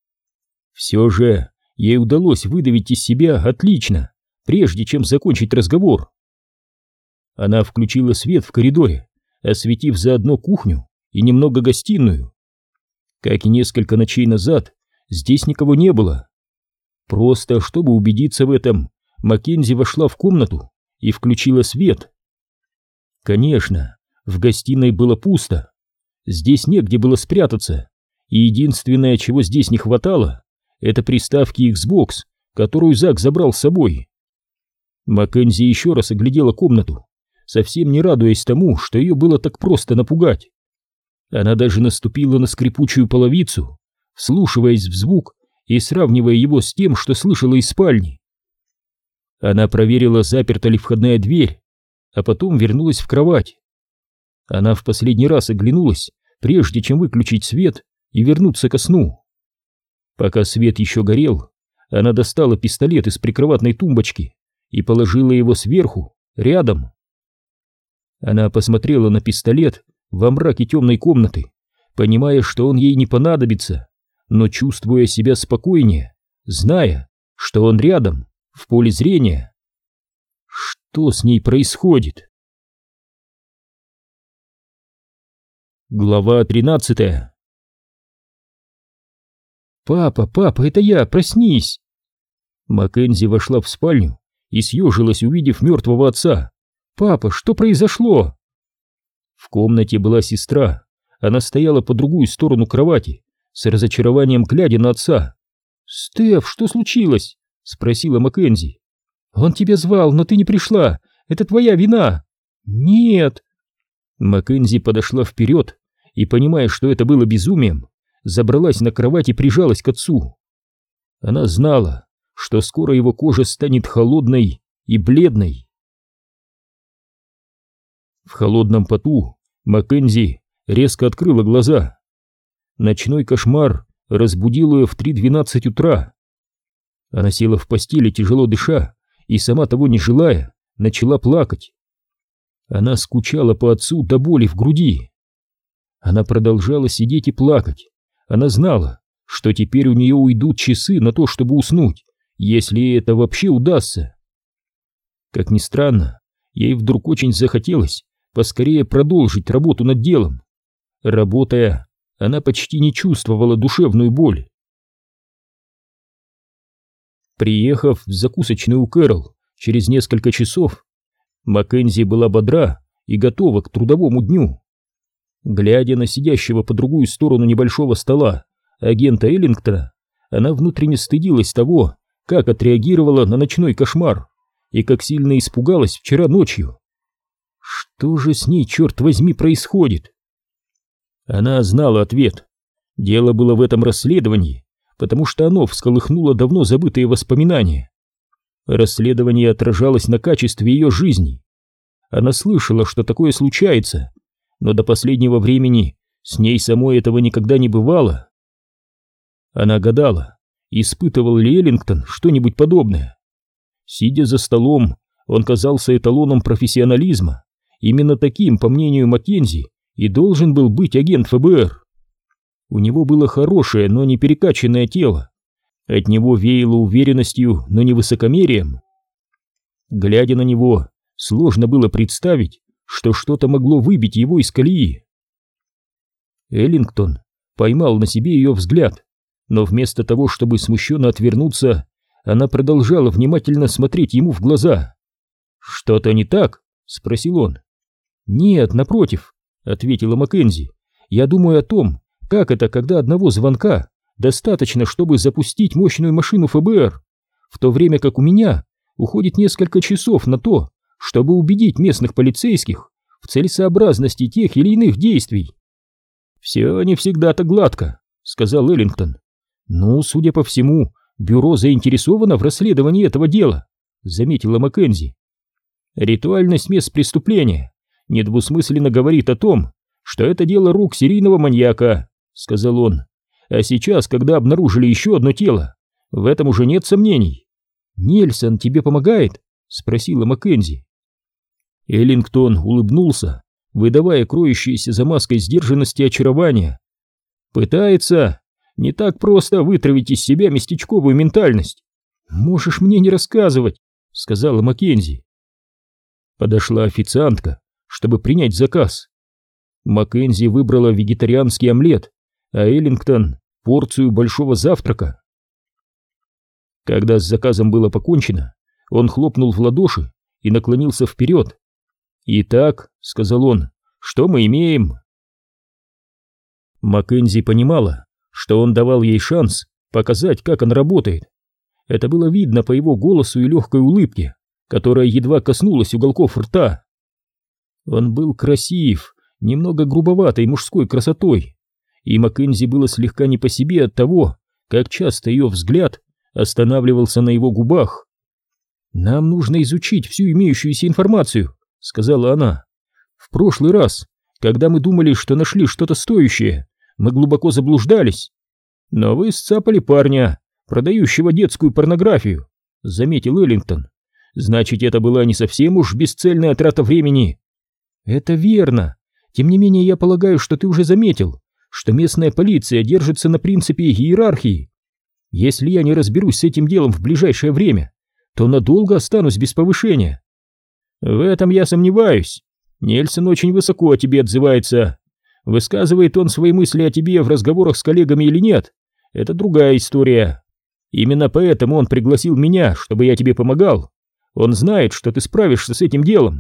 Все же ей удалось выдавить из себя отлично, прежде чем закончить разговор. Она включила свет в коридоре, осветив заодно кухню и немного гостиную. Как и несколько ночей назад, здесь никого не было. Просто, чтобы убедиться в этом, Маккензи вошла в комнату и включила свет. Конечно, в гостиной было пусто. Здесь негде было спрятаться, и единственное, чего здесь не хватало, это приставки Xbox, которую Зак забрал с собой. Маккензи еще раз оглядела комнату, совсем не радуясь тому, что ее было так просто напугать. Она даже наступила на скрипучую половицу, вслушиваясь в звук и сравнивая его с тем, что слышала из спальни. Она проверила, заперта ли входная дверь, а потом вернулась в кровать. Она в последний раз оглянулась, прежде чем выключить свет и вернуться ко сну. Пока свет еще горел, она достала пистолет из прикроватной тумбочки и положила его сверху, рядом. Она посмотрела на пистолет во мраке темной комнаты, понимая, что он ей не понадобится, но чувствуя себя спокойнее, зная, что он рядом, в поле зрения. Что с ней происходит? Глава тринадцатая. «Папа, папа, это я, проснись!» Маккензи вошла в спальню и съежилась, увидев мертвого отца. «Папа, что произошло?» В комнате была сестра. Она стояла по другую сторону кровати, с разочарованием глядя на отца. «Стеф, что случилось?» — спросила Маккензи. «Он тебя звал, но ты не пришла. Это твоя вина». «Нет». Маккензи подошла вперед и, понимая, что это было безумием, забралась на кровать и прижалась к отцу. Она знала, что скоро его кожа станет холодной и бледной. В холодном поту Маккензи резко открыла глаза. Ночной кошмар разбудил ее в три двенадцать утра. Она села в постели, тяжело дыша, и, сама того не желая, начала плакать. Она скучала по отцу до боли в груди. Она продолжала сидеть и плакать. Она знала, что теперь у нее уйдут часы на то, чтобы уснуть, если это вообще удастся. Как ни странно, ей вдруг очень захотелось поскорее продолжить работу над делом. Работая, она почти не чувствовала душевную боль. Приехав в закусочную у Кэрол через несколько часов, Маккензи была бодра и готова к трудовому дню. Глядя на сидящего по другую сторону небольшого стола агента Эллингтона, она внутренне стыдилась того, как отреагировала на ночной кошмар и как сильно испугалась вчера ночью. Что же с ней, черт возьми, происходит? Она знала ответ. Дело было в этом расследовании, потому что оно всколыхнуло давно забытые воспоминания. Расследование отражалось на качестве ее жизни. Она слышала, что такое случается, но до последнего времени с ней самой этого никогда не бывало. Она гадала, испытывал ли Эллингтон что-нибудь подобное. Сидя за столом, он казался эталоном профессионализма. Именно таким, по мнению Маккензи, и должен был быть агент эф бэ эр. У него было хорошее, но не перекачанное тело. От него веяло уверенностью, но не высокомерием. Глядя на него, сложно было представить, что что-то могло выбить его из колеи. Эллингтон поймал на себе ее взгляд, но вместо того, чтобы смущенно отвернуться, она продолжала внимательно смотреть ему в глаза. «Что-то не так?» — спросил он. «Нет, напротив», — ответила Маккензи. «Я думаю о том, как это, когда одного звонка достаточно, чтобы запустить мощную машину эф бэ эр, в то время как у меня уходит несколько часов на то, чтобы убедить местных полицейских в целесообразности тех или иных действий». «Все не всегда-то гладко», — сказал Эллингтон. «Ну, судя по всему, бюро заинтересовано в расследовании этого дела», — заметила Маккензи. «Ритуальность мест преступления недвусмысленно говорит о том, что это дело рук серийного маньяка», — сказал он. «А сейчас, когда обнаружили еще одно тело, в этом уже нет сомнений». «Нельсон тебе помогает?» — спросила Маккензи. Эллингтон улыбнулся, выдавая кроющееся за маской сдержанности очарования. «Пытается. Не так просто вытравить из себя местечковую ментальность». «Можешь мне не рассказывать», — сказала Маккензи. Подошла официантка, чтобы принять заказ. Маккензи выбрала вегетарианский омлет, а Эллингтон — порцию большого завтрака. Когда с заказом было покончено, он хлопнул в ладоши и наклонился вперед. «Итак», — сказал он, — «что мы имеем?» Маккензи понимала, что он давал ей шанс показать, как он работает. Это было видно по его голосу и легкой улыбке, которая едва коснулась уголков рта. Он был красив, немного грубоватой мужской красотой, и Маккензи было слегка не по себе от того, как часто ее взгляд останавливался на его губах. «Нам нужно изучить всю имеющуюся информацию», — сказала она. «В прошлый раз, когда мы думали, что нашли что-то стоящее, мы глубоко заблуждались. Но вы сцапали парня, продающего детскую порнографию», — заметил Эллингтон. «Значит, это была не совсем уж бесцельная трата времени». «Это верно. Тем не менее, я полагаю, что ты уже заметил, что местная полиция держится на принципе иерархии. Если я не разберусь с этим делом в ближайшее время, то надолго останусь без повышения». «В этом я сомневаюсь. Нельсон очень высоко о тебе отзывается. Высказывает он свои мысли о тебе в разговорах с коллегами или нет, это другая история. Именно поэтому он пригласил меня, чтобы я тебе помогал. Он знает, что ты справишься с этим делом».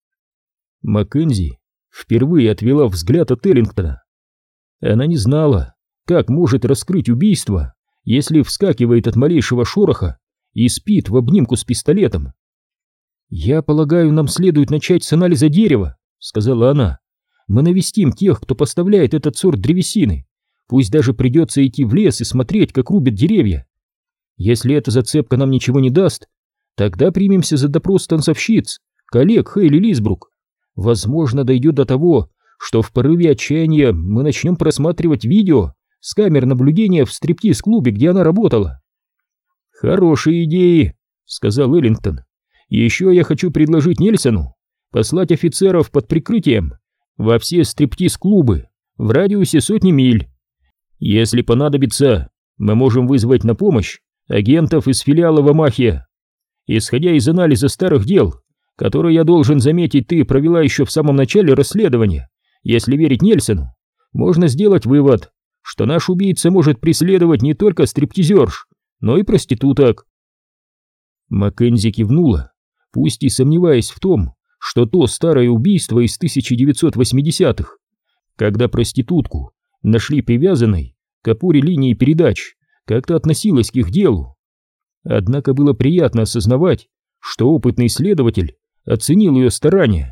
Маккензи впервые отвела взгляд от Эллингтона. Она не знала, как может раскрыть убийство, если вскакивает от малейшего шороха и спит в обнимку с пистолетом. «Я полагаю, нам следует начать с анализа дерева», — сказала она. «Мы навестим тех, кто поставляет этот сорт древесины. Пусть даже придется идти в лес и смотреть, как рубят деревья. Если эта зацепка нам ничего не даст, тогда примемся за допрос танцовщиц, коллег Хейли Лисбрук. Возможно, дойдет до того, что в порыве отчаяния мы начнем просматривать видео с камер наблюдения в стриптиз-клубе, где она работала». «Хорошие идеи», — сказал Эллингтон. «Еще я хочу предложить Нельсону послать офицеров под прикрытием во все стриптиз-клубы в радиусе сотни миль. Если понадобится, мы можем вызвать на помощь агентов из филиала в Омахе. Исходя из анализа старых дел, который, я должен заметить, ты провела еще в самом начале расследования, если верить Нельсону, можно сделать вывод, что наш убийца может преследовать не только стриптизерш, но и проституток». Маккензи кивнула, пусть и сомневаясь в том, что то старое убийство из тысяча девятьсот восьмидесятых, когда проститутку нашли привязанной к опоре линии передач, как-то относилось к их делу. Однако было приятно осознавать, что опытный следователь оценил ее старания.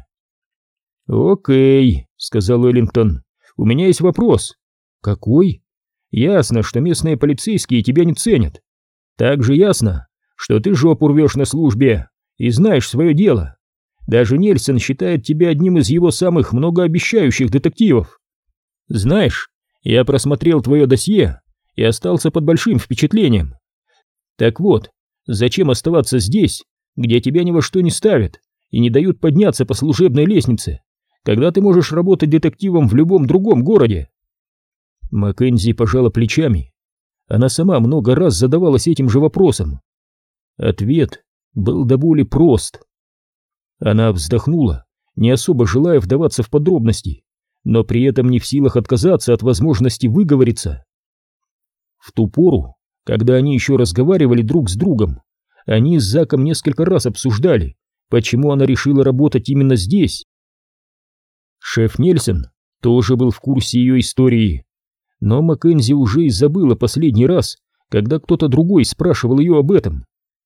«Окей», — сказал Эллингтон, — «у меня есть вопрос». «Какой?» «Ясно, что местные полицейские тебя не ценят. Также ясно, что ты жопу рвешь на службе и знаешь свое дело. Даже Нельсон считает тебя одним из его самых многообещающих детективов. Знаешь, я просмотрел твое досье и остался под большим впечатлением. Так вот, зачем оставаться здесь, где тебя ни во что не ставят и не дают подняться по служебной лестнице, когда ты можешь работать детективом в любом другом городе?» Маккензи пожала плечами. Она сама много раз задавалась этим же вопросом. Ответ был до боли прост. Она вздохнула, не особо желая вдаваться в подробности, но при этом не в силах отказаться от возможности выговориться. В ту пору, когда они еще разговаривали друг с другом, они с Заком несколько раз обсуждали, почему она решила работать именно здесь. Шеф Нельсон тоже был в курсе ее истории, но Маккензи уже и забыла последний раз, когда кто-то другой спрашивал ее об этом.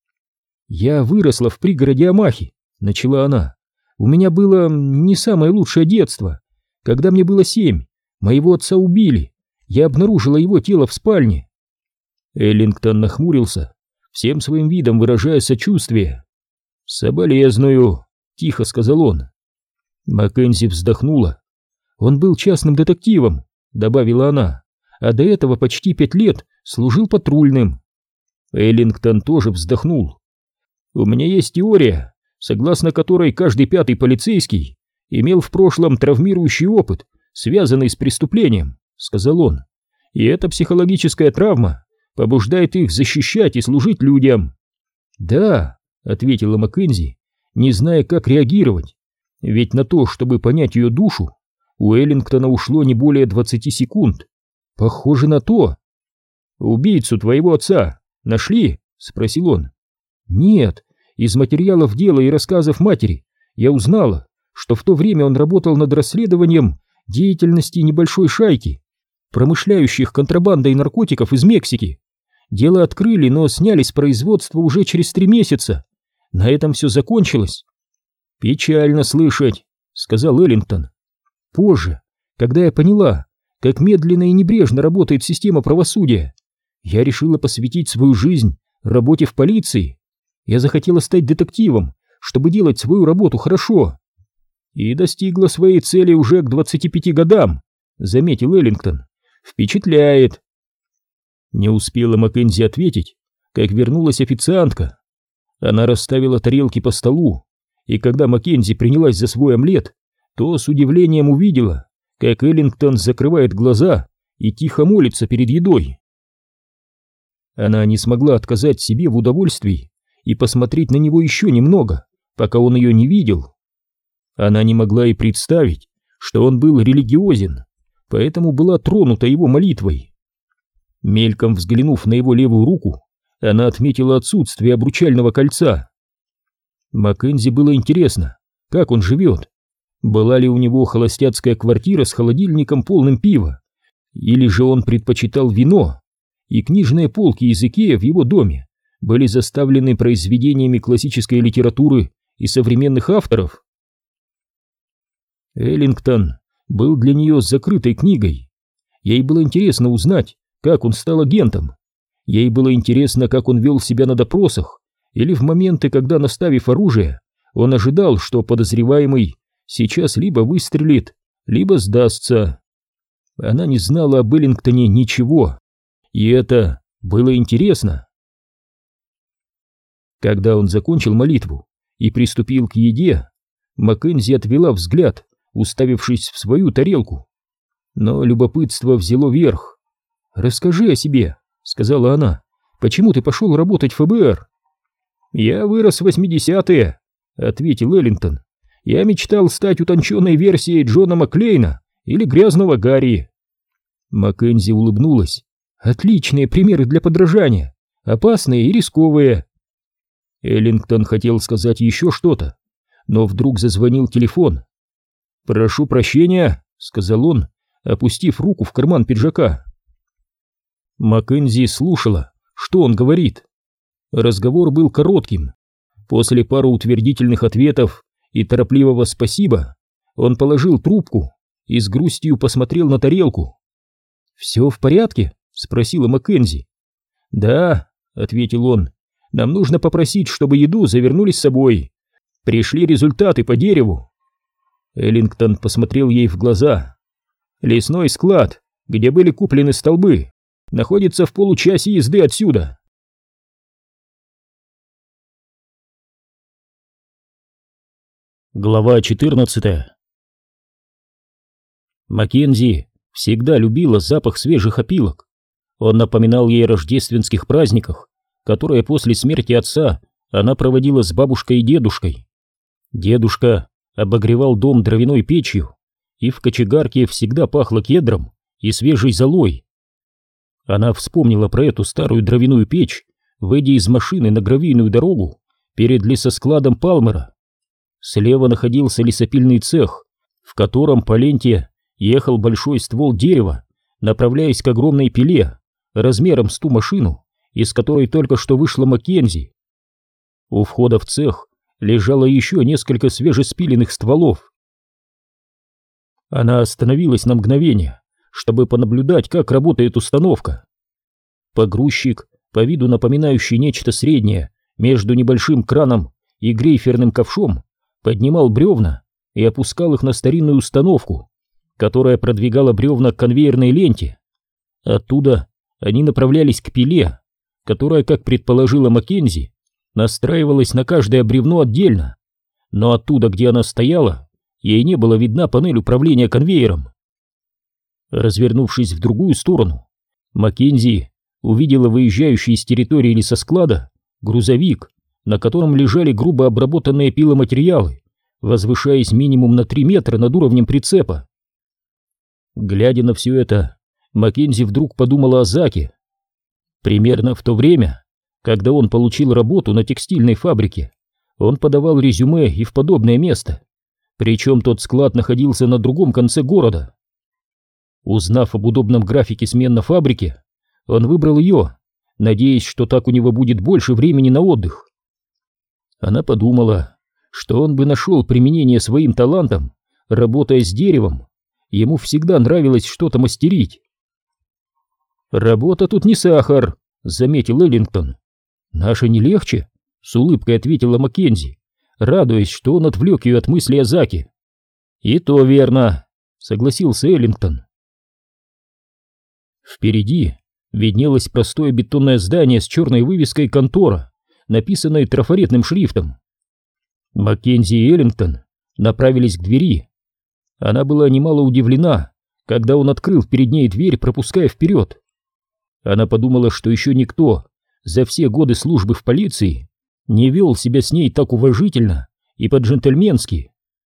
«Я выросла в пригороде Омахи», — начала она. «У меня было не самое лучшее детство. Когда мне было семь, моего отца убили. Я обнаружила его тело в спальне». Эллингтон нахмурился, всем своим видом выражая сочувствие. «Соболезную», — тихо сказал он. Маккензи вздохнула. «Он был частным детективом», — добавила она, «а до этого почти пять лет служил патрульным». Эллингтон тоже вздохнул. «У меня есть теория, согласно которой каждый пятый полицейский имел в прошлом травмирующий опыт, связанный с преступлением», — сказал он. «И эта психологическая травма побуждает их защищать и служить людям». «Да», — ответила Маккензи, не зная, как реагировать, ведь на то, чтобы понять ее душу, у Эллингтона ушло не более двадцати секунд. «Похоже на то». «Убийцу твоего отца нашли?» — спросил он. «Нет, из материалов дела и рассказов матери я узнала, что в то время он работал над расследованием деятельности небольшой шайки, промышляющих контрабандой наркотиков из Мексики. Дело открыли, но сняли с производства уже через три месяца. На этом все закончилось». «Печально слышать», — сказал Эллингтон. «Позже, когда я поняла, как медленно и небрежно работает система правосудия, я решила посвятить свою жизнь работе в полиции. Я захотела стать детективом, чтобы делать свою работу хорошо. И достигла своей цели уже к двадцати пяти годам», — заметил Эллингтон. «Впечатляет». Не успела Маккензи ответить, как вернулась официантка. Она расставила тарелки по столу, и когда Маккензи принялась за свой омлет, то с удивлением увидела, как Эллингтон закрывает глаза и тихо молится перед едой. Она не смогла отказать себе в удовольствии и посмотреть на него еще немного, пока он ее не видел. Она не могла и представить, что он был религиозен, поэтому была тронута его молитвой. Мельком взглянув на его левую руку, она отметила отсутствие обручального кольца. Маккензи было интересно, как он живет. Была ли у него холостяцкая квартира с холодильником полным пива, или же он предпочитал вино, и книжные полки из Икеа в его доме были заставлены произведениями классической литературы и современных авторов. Эллингтон был для нее закрытой книгой. Ей было интересно узнать, как он стал агентом. Ей было интересно, как он вел себя на допросах, или в моменты, когда, наставив оружие, он ожидал, что подозреваемый сейчас либо выстрелит, либо сдастся. Она не знала об Эллингтоне ничего, и это было интересно. Когда он закончил молитву и приступил к еде, Маккензи отвела взгляд, уставившись в свою тарелку. Но любопытство взяло верх. «Расскажи о себе», — сказала она. «Почему ты пошел работать в эф бэ эр?» «Я вырос в восьмидесятые», — ответил Эллингтон. «Я мечтал стать утонченной версией Джона Маклейна или Грязного Гарри». Маккензи улыбнулась. «Отличные примеры для подражания, опасные и рисковые». Эллингтон хотел сказать еще что-то, но вдруг зазвонил телефон. «Прошу прощения», — сказал он, опустив руку в карман пиджака. Маккензи слушала, что он говорит. Разговор был коротким. После пары утвердительных ответов и торопливого «спасибо» он положил трубку и с грустью посмотрел на тарелку. «Все в порядке?» — спросила Маккензи. «Да», — ответил он, — «нам нужно попросить, чтобы еду завернули с собой. Пришли результаты по дереву». Эллингтон посмотрел ей в глаза. «Лесной склад, где были куплены столбы, находится в получасе езды отсюда». Глава четырнадцатая. Маккензи всегда любила запах свежих опилок. Он напоминал ей о рождественских праздниках, которые после смерти отца она проводила с бабушкой и дедушкой. Дедушка обогревал дом дровяной печью, и в кочегарке всегда пахло кедром и свежей золой. Она вспомнила про эту старую дровяную печь, выйдя из машины на гравийную дорогу перед лесоскладом Палмера. Слева находился лесопильный цех, в котором по ленте ехал большой ствол дерева, направляясь к огромной пиле, размером с ту машину, из которой только что вышла Маккензи. У входа в цех лежало еще несколько свежеспиленных стволов. Она остановилась на мгновение, чтобы понаблюдать, как работает установка. Погрузчик, по виду напоминающий нечто среднее между небольшим краном и грейферным ковшом, поднимал бревна и опускал их на старинную установку, которая продвигала бревна к конвейерной ленте. Оттуда они направлялись к пиле, которая, как предположила Маккензи, настраивалась на каждое бревно отдельно, но оттуда, где она стояла, ей не было видна панель управления конвейером. Развернувшись в другую сторону, Маккензи увидела выезжающий из территории лесосклада грузовик, на котором лежали грубо обработанные пиломатериалы, возвышаясь минимум на три метра над уровнем прицепа. Глядя на все это, Маккензи вдруг подумала о Заке. Примерно в то время, когда он получил работу на текстильной фабрике, он подавал резюме и в подобное место, причем тот склад находился на другом конце города. Узнав об удобном графике смен на фабрике, он выбрал ее, надеясь, что так у него будет больше времени на отдых. Она подумала, что он бы нашел применение своим талантам, работая с деревом. Ему всегда нравилось что-то мастерить. «Работа тут не сахар», — заметил Эллингтон. «Наша не легче», — с улыбкой ответила Маккензи, радуясь, что он отвлек ее от мысли о Заке. «И то верно», — согласился Эллингтон. Впереди виднелось простое бетонное здание с черной вывеской «Контора», написанной трафаретным шрифтом. Маккензи и Эллингтон направились к двери. Она была немало удивлена, когда он открыл перед ней дверь, пропуская вперед. Она подумала, что еще никто за все годы службы в полиции не вел себя с ней так уважительно и по-джентльменски.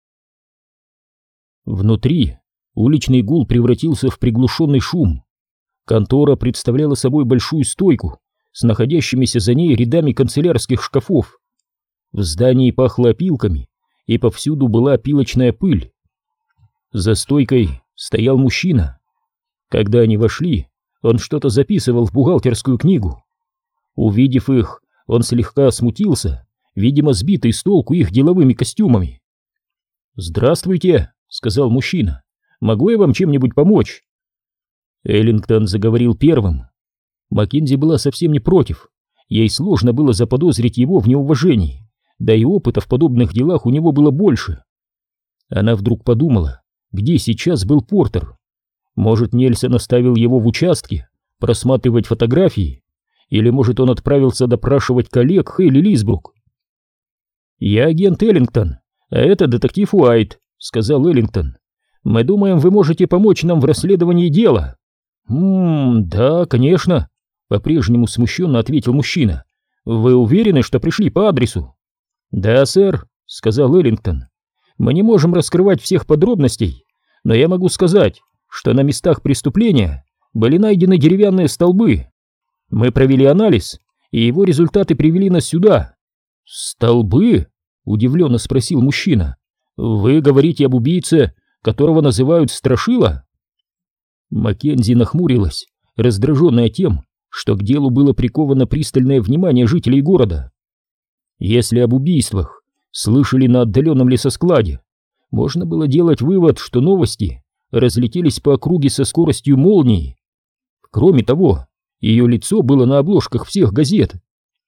Внутри уличный гул превратился в приглушенный шум. Контора представляла собой большую стойку с находящимися за ней рядами канцелярских шкафов. В здании пахло опилками, и повсюду была опилочная пыль. За стойкой стоял мужчина. Когда они вошли, он что-то записывал в бухгалтерскую книгу. Увидев их, он слегка смутился, видимо, сбитый с толку их деловыми костюмами. «Здравствуйте», — сказал мужчина, — «могу я вам чем-нибудь помочь?» Эллингтон заговорил первым. Маккензи была совсем не против. Ей сложно было заподозрить его в неуважении, да и опыта в подобных делах у него было больше. Она вдруг подумала, где сейчас был Портер. Может, Нельсон оставил его в участке просматривать фотографии, или, может, он отправился допрашивать коллег Хейли Лисбрук. «Я агент Эллингтон, а это детектив Уайт», — сказал Эллингтон. «Мы думаем, вы можете помочь нам в расследовании дела». «Ммм, да, конечно», — по-прежнему смущенно ответил мужчина. «Вы уверены, что пришли по адресу?» «Да, сэр», — сказал Эллингтон. «Мы не можем раскрывать всех подробностей, но я могу сказать, что на местах преступления были найдены деревянные столбы. Мы провели анализ, и его результаты привели нас сюда». «Столбы?» — удивленно спросил мужчина. «Вы говорите об убийце, которого называют Страшила?» Маккензи нахмурилась, раздраженная тем, что к делу было приковано пристальное внимание жителей города. Если об убийствах слышали на отдаленном лесоскладе, можно было делать вывод, что новости разлетелись по округе со скоростью молнии. Кроме того, ее лицо было на обложках всех газет.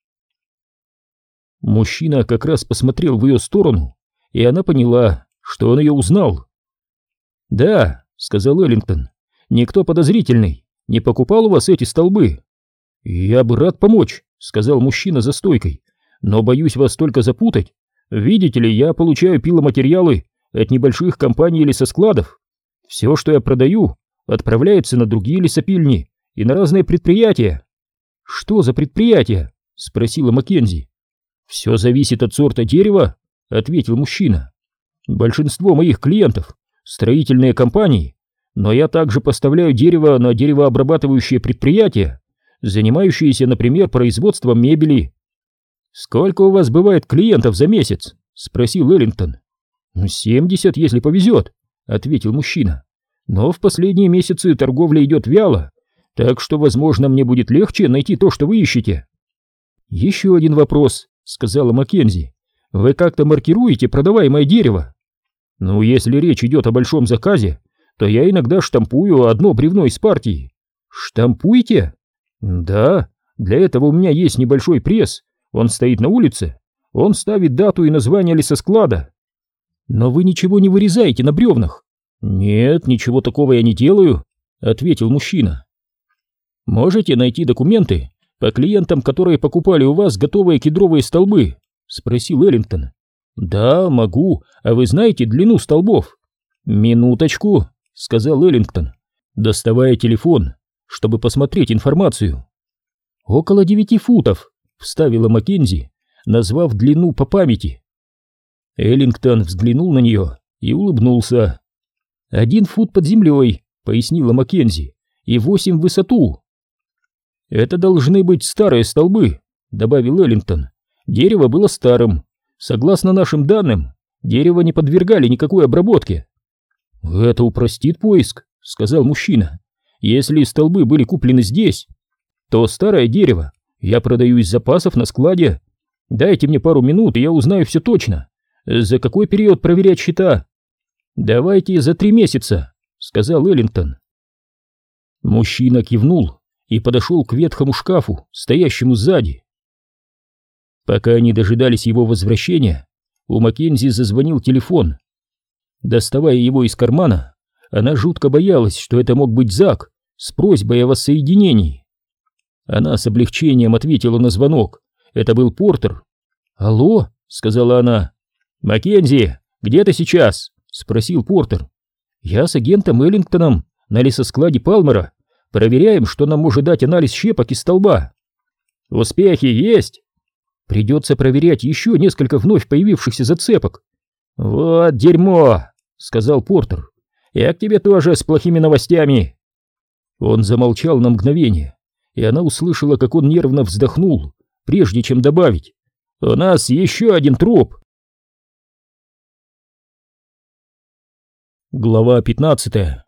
Мужчина как раз посмотрел в ее сторону, и она поняла, что он ее узнал. «Да», — сказал Эллингтон, — «никто подозрительный не покупал у вас эти столбы?» «Я бы рад помочь», — сказал мужчина за стойкой, — «но боюсь вас только запутать. Видите ли, я получаю пиломатериалы от небольших компаний лесоскладов. Все, что я продаю, отправляется на другие лесопильни и на разные предприятия». «Что за предприятия?» — спросила Маккензи. «Все зависит от сорта дерева», — ответил мужчина. «Большинство моих клиентов — строительные компании, но я также поставляю дерево на деревообрабатывающие предприятия, занимающиеся, например, производством мебели». «Сколько у вас бывает клиентов за месяц?» — спросил Эллингтон. «Семьдесят, если повезет», — ответил мужчина. Но в последние месяцы торговля идет вяло, так что, возможно, мне будет легче найти то, что вы ищете. Еще один вопрос, сказала Маккензи. Вы как-то маркируете продаваемое дерево? Ну, если речь идет о большом заказе, то я иногда штампую одно бревно из партии. Штампуете? Да, для этого у меня есть небольшой пресс, он стоит на улице, он ставит дату и название лесосклада. Но вы ничего не вырезаете на бревнах? Нет, ничего такого я не делаю, ответил мужчина. Можете найти документы по клиентам, которые покупали у вас готовые кедровые столбы? Спросил Эллингтон. Да, могу, а вы знаете длину столбов? Минуточку, сказал Эллингтон, доставая телефон, чтобы посмотреть информацию. Около девяти футов, вставила Маккензи, назвав длину по памяти. Эллингтон взглянул на нее и улыбнулся. «Один фут под землей», — пояснила Маккензи, — «и восемь в высоту». «Это должны быть старые столбы», — добавил Эллингтон. «Дерево было старым. Согласно нашим данным, дерево не подвергали никакой обработке». «Это упростит поиск», — сказал мужчина. «Если столбы были куплены здесь, то старое дерево я продаю из запасов на складе. Дайте мне пару минут, и я узнаю все точно. За какой период проверять счета?» «Давайте за три месяца», — сказал Эллингтон. Мужчина кивнул и подошел к ветхому шкафу, стоящему сзади. Пока они дожидались его возвращения, у Маккензи зазвонил телефон. Доставая его из кармана, она жутко боялась, что это мог быть Зак с просьбой о воссоединении. Она с облегчением ответила на звонок. Это был Портер. «Алло», — сказала она. «Маккензи, где ты сейчас?» — спросил Портер. «Я с агентом Эллингтоном на лесоскладе Палмера. Проверяем, что нам может дать анализ щепок из столба». «Успехи есть?» «Придется проверять еще несколько вновь появившихся зацепок». «Вот дерьмо», — сказал Портер. «Я к тебе тоже с плохими новостями». Он замолчал на мгновение, и она услышала, как он нервно вздохнул, прежде чем добавить: «У нас еще один труп». Глава пятнадцатая.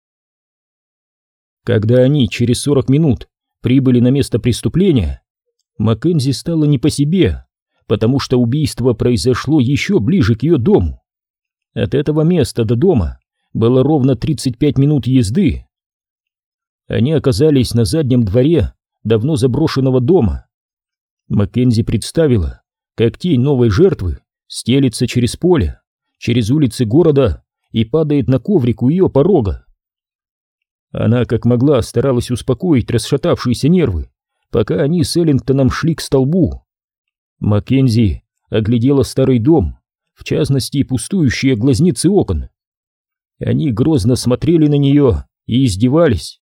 Когда они через сорок минут прибыли на место преступления, Маккензи стало не по себе, потому что убийство произошло еще ближе к ее дому. От этого места до дома было ровно тридцать пять минут езды. Они оказались на заднем дворе давно заброшенного дома. Маккензи представила, как тень новой жертвы стелится через поле, через улицы города и падает на коврик у ее порога. Она как могла старалась успокоить расшатавшиеся нервы, пока они с Эллингтоном шли к столбу. Маккензи оглядела старый дом, в частности пустующие глазницы окон. Они грозно смотрели на нее и издевались.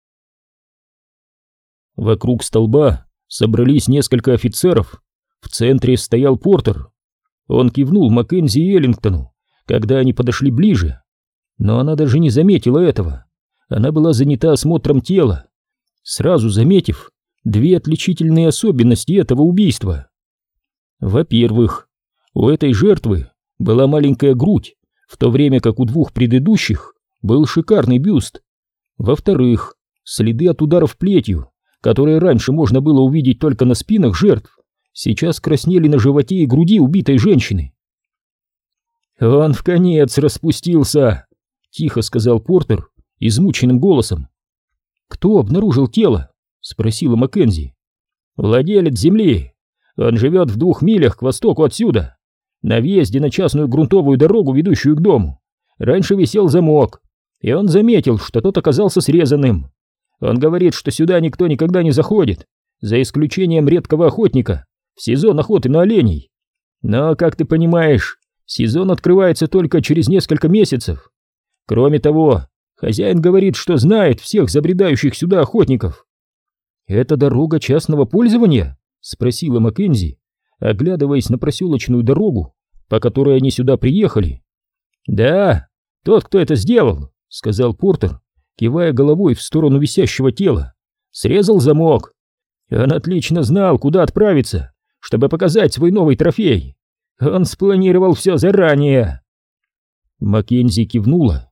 Вокруг столба собрались несколько офицеров. В центре стоял Портер. Он кивнул Маккензи и Эллингтону, когда они подошли ближе, но она даже не заметила этого. Она была занята осмотром тела, сразу заметив две отличительные особенности этого убийства. Во-первых, у этой жертвы была маленькая грудь, в то время как у двух предыдущих был шикарный бюст. Во-вторых, следы от ударов плетью, которые раньше можно было увидеть только на спинах жертв, сейчас краснели на животе и груди убитой женщины. «Он вконец распустился», — тихо сказал Портер измученным голосом. «Кто обнаружил тело?» — спросила Маккензи. «Владелец земли. Он живет в двух милях к востоку отсюда. На въезде на частную грунтовую дорогу, ведущую к дому, раньше висел замок, и он заметил, что тот оказался срезанным. Он говорит, что сюда никто никогда не заходит, за исключением редкого охотника в сезон охоты на оленей. Но, как ты понимаешь, сезон открывается только через несколько месяцев. Кроме того, хозяин говорит, что знает всех забредающих сюда охотников». «Это дорога частного пользования?» — спросила Маккензи, оглядываясь на проселочную дорогу, по которой они сюда приехали. «Да, тот, кто это сделал», — сказал Портер, кивая головой в сторону висящего тела, — «срезал замок. Он отлично знал, куда отправиться, чтобы показать свой новый трофей. Он спланировал все заранее». Маккензи кивнула.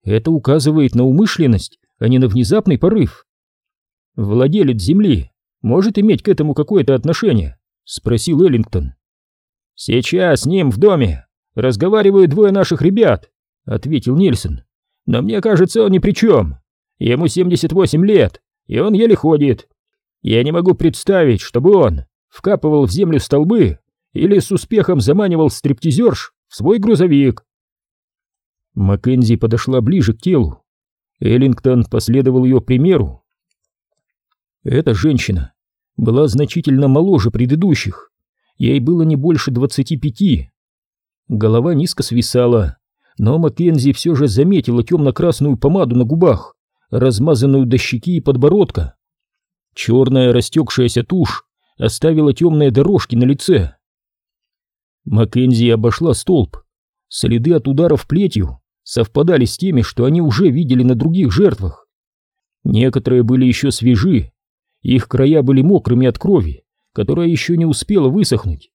Это указывает на умышленность, а не на внезапный порыв. «Владелец земли может иметь к этому какое-то отношение?» — спросил Эллингтон. «Сейчас с ним в доме разговаривают двое наших ребят», — ответил Нельсон. «Но мне кажется, он ни при чем. Ему семьдесят восемь лет, и он еле ходит. Я не могу представить, чтобы он вкапывал в землю столбы или с успехом заманивал стриптизерш в свой грузовик». Маккензи подошла ближе к телу. Эллингтон последовал ее примеру. Эта женщина была значительно моложе предыдущих. Ей было не больше двадцати пяти. Голова низко свисала, но Маккензи все же заметила темно-красную помаду на губах, размазанную до щеки и подбородка. Черная растекшаяся тушь оставила темные дорожки на лице. Маккензи обошла столб. Следы от ударов плетью совпадали с теми, что они уже видели на других жертвах. Некоторые были еще свежи, их края были мокрыми от крови, которая еще не успела высохнуть.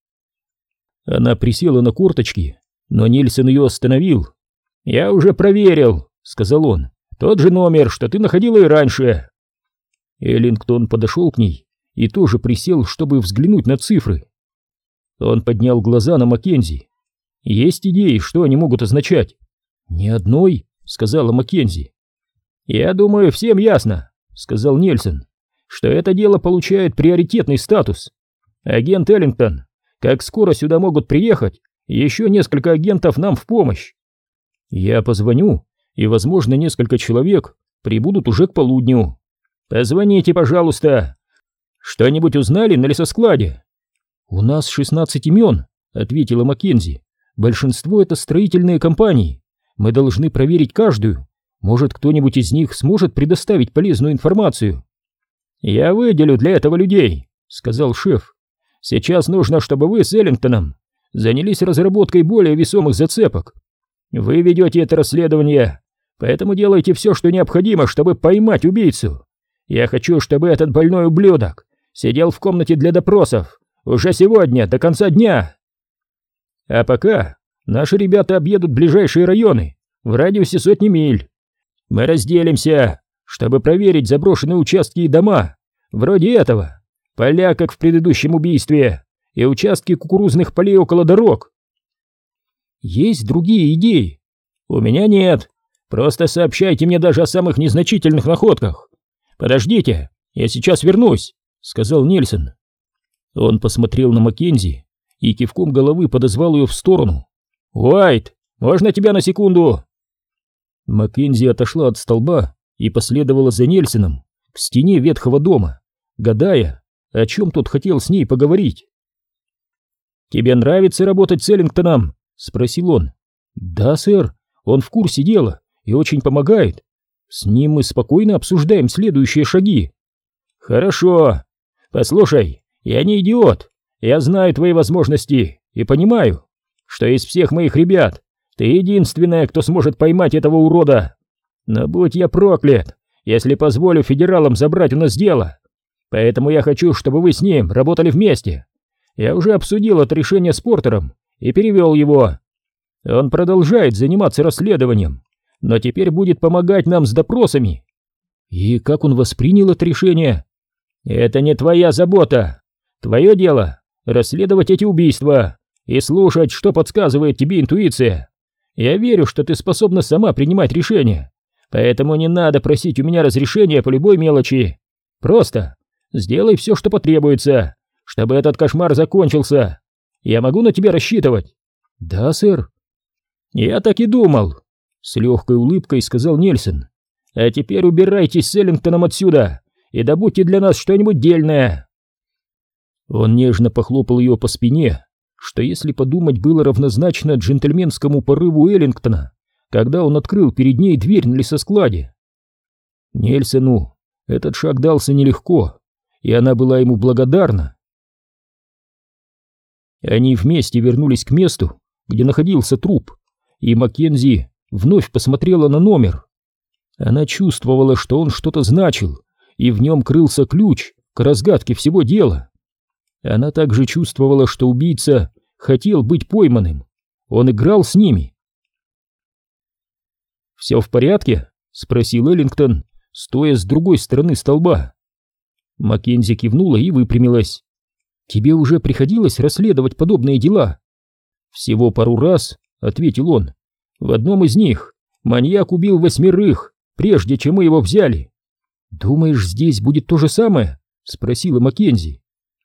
Она присела на корточки, но Нельсон ее остановил. «Я уже проверил», — сказал он, — «тот же номер, что ты находила и раньше». Эллингтон подошел к ней и тоже присел, чтобы взглянуть на цифры. Он поднял глаза на Маккензи. «Есть идеи, что они могут означать?» «Ни одной», — сказала Маккензи. «Я думаю, всем ясно», — сказал Нельсон, — «что это дело получает приоритетный статус. Агент Эллингтон, как скоро сюда могут приехать еще несколько агентов нам в помощь?» «Я позвоню, и, возможно, несколько человек прибудут уже к полудню». «Позвоните, пожалуйста. Что-нибудь узнали на лесоскладе?» «У нас шестнадцать имен», — ответила Маккензи. «Большинство — это строительные компании. Мы должны проверить каждую. Может, кто-нибудь из них сможет предоставить полезную информацию». «Я выделю для этого людей», — сказал шеф. «Сейчас нужно, чтобы вы с Эллингтоном занялись разработкой более весомых зацепок. Вы ведете это расследование, поэтому делайте все, что необходимо, чтобы поймать убийцу. Я хочу, чтобы этот больной ублюдок сидел в комнате для допросов уже сегодня, до конца дня. А пока наши ребята объедут ближайшие районы в радиусе сотни миль. Мы разделимся, чтобы проверить заброшенные участки и дома, вроде этого, поля, как в предыдущем убийстве, и участки кукурузных полей около дорог». «Есть другие идеи?» «У меня нет. Просто сообщайте мне даже о самых незначительных находках». «Подождите, я сейчас вернусь», — сказал Нельсон. Он посмотрел на Маккензи и кивком головы подозвал ее в сторону. «Уайт, можно тебя на секунду?» Маккензи отошла от столба и последовала за Нельсоном к стене ветхого дома, гадая, о чем тот хотел с ней поговорить. «Тебе нравится работать с Эллингтоном?» — спросил он. «Да, сэр, он в курсе дела и очень помогает. С ним мы спокойно обсуждаем следующие шаги». «Хорошо. Послушай, я не идиот. Я знаю твои возможности и понимаю, что из всех моих ребят ты единственная, кто сможет поймать этого урода. Но будь я проклят, если позволю федералам забрать у нас дело. Поэтому я хочу, чтобы вы с ним работали вместе. Я уже обсудил это решение с Портером и перевел его. Он продолжает заниматься расследованием, но теперь будет помогать нам с допросами». «И как он воспринял это решение?» «Это не твоя забота. Твое дело — расследовать эти убийства и слушать, что подсказывает тебе интуиция. Я верю, что ты способна сама принимать решения, поэтому не надо просить у меня разрешения по любой мелочи. Просто сделай все, что потребуется, чтобы этот кошмар закончился. Я могу на тебя рассчитывать?» «Да, сэр». «Я так и думал», — с легкой улыбкой сказал Нельсон. «А теперь убирайтесь с Эллингтоном отсюда и добудьте для нас что-нибудь дельное». Он нежно похлопал ее по спине, что, если подумать, было равнозначно джентльменскому порыву Эллингтона, когда он открыл перед ней дверь на лесоскладе. Нельсону этот шаг дался нелегко, и она была ему благодарна. Они вместе вернулись к месту, где находился труп, и Маккензи вновь посмотрела на номер. Она чувствовала, что он что-то значил, и в нем крылся ключ к разгадке всего дела. Она также чувствовала, что убийца хотел быть пойманным. Он играл с ними. «Все в порядке?» — спросил Эллингтон, стоя с другой стороны столба. Маккензи кивнула и выпрямилась. «Тебе уже приходилось расследовать подобные дела?» «Всего пару раз», — ответил он. «В одном из них маньяк убил восьмерых, прежде чем мы его взяли». «Думаешь, здесь будет то же самое?» — спросила Маккензи.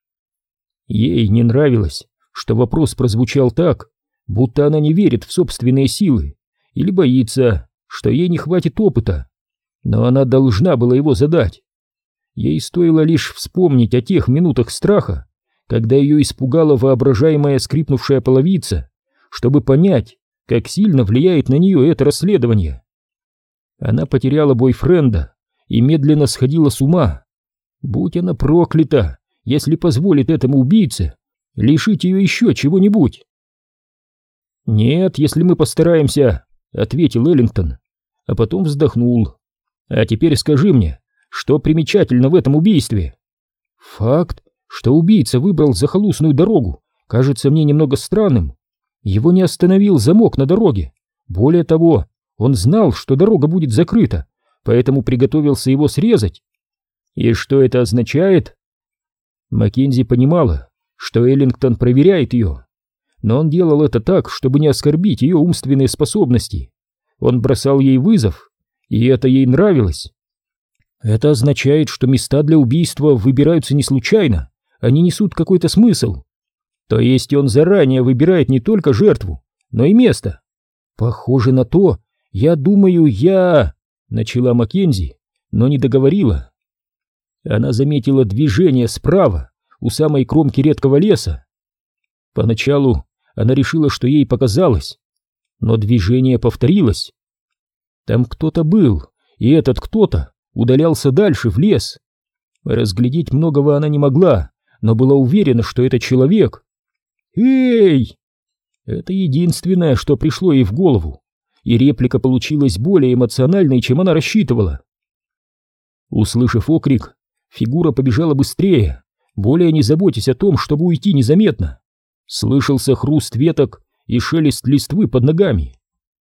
Ей не нравилось, что вопрос прозвучал так, будто она не верит в собственные силы или боится, что ей не хватит опыта, но она должна была его задать. Ей стоило лишь вспомнить о тех минутах страха, когда ее испугала воображаемая скрипнувшая половица, чтобы понять, как сильно влияет на нее это расследование. Она потеряла бойфренда и медленно сходила с ума. Будь она проклята, если позволит этому убийце лишить ее еще чего-нибудь. «Нет, если мы постараемся», — ответил Эллингтон, а потом вздохнул. «А теперь скажи мне, что примечательно в этом убийстве?» «Факт, что убийца выбрал захолустную дорогу, кажется мне немного странным. Его не остановил замок на дороге. Более того, он знал, что дорога будет закрыта, поэтому приготовился его срезать. И что это означает?» Маккензи понимала, что Эллингтон проверяет ее, но он делал это так, чтобы не оскорбить ее умственные способности. Он бросал ей вызов, и это ей нравилось. «Это означает, что места для убийства выбираются не случайно, они несут какой-то смысл. То есть он заранее выбирает не только жертву, но и место. Похоже на то, я думаю, я...» Начала Маккензи, но не договорила. Она заметила движение справа, у самой кромки редкого леса. Поначалу она решила, что ей показалось, но движение повторилось. Там кто-то был, и этот кто-то удалялся дальше, в лес. Разглядеть многого она не могла, но была уверена, что это человек. «Эй!» Это единственное, что пришло ей в голову, и реплика получилась более эмоциональной, чем она рассчитывала. Услышав окрик, фигура побежала быстрее, более не заботясь о том, чтобы уйти незаметно. Слышался хруст веток и шелест листвы под ногами.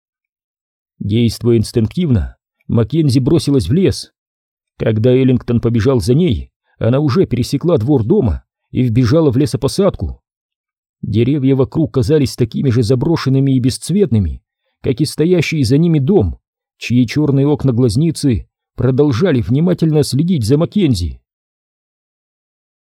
Действуя инстинктивно, Маккензи бросилась в лес. Когда Эллингтон побежал за ней, она уже пересекла двор дома и вбежала в лесопосадку. Деревья вокруг казались такими же заброшенными и бесцветными, как и стоящий за ними дом, чьи черные окна-глазницы продолжали внимательно следить за Маккензи.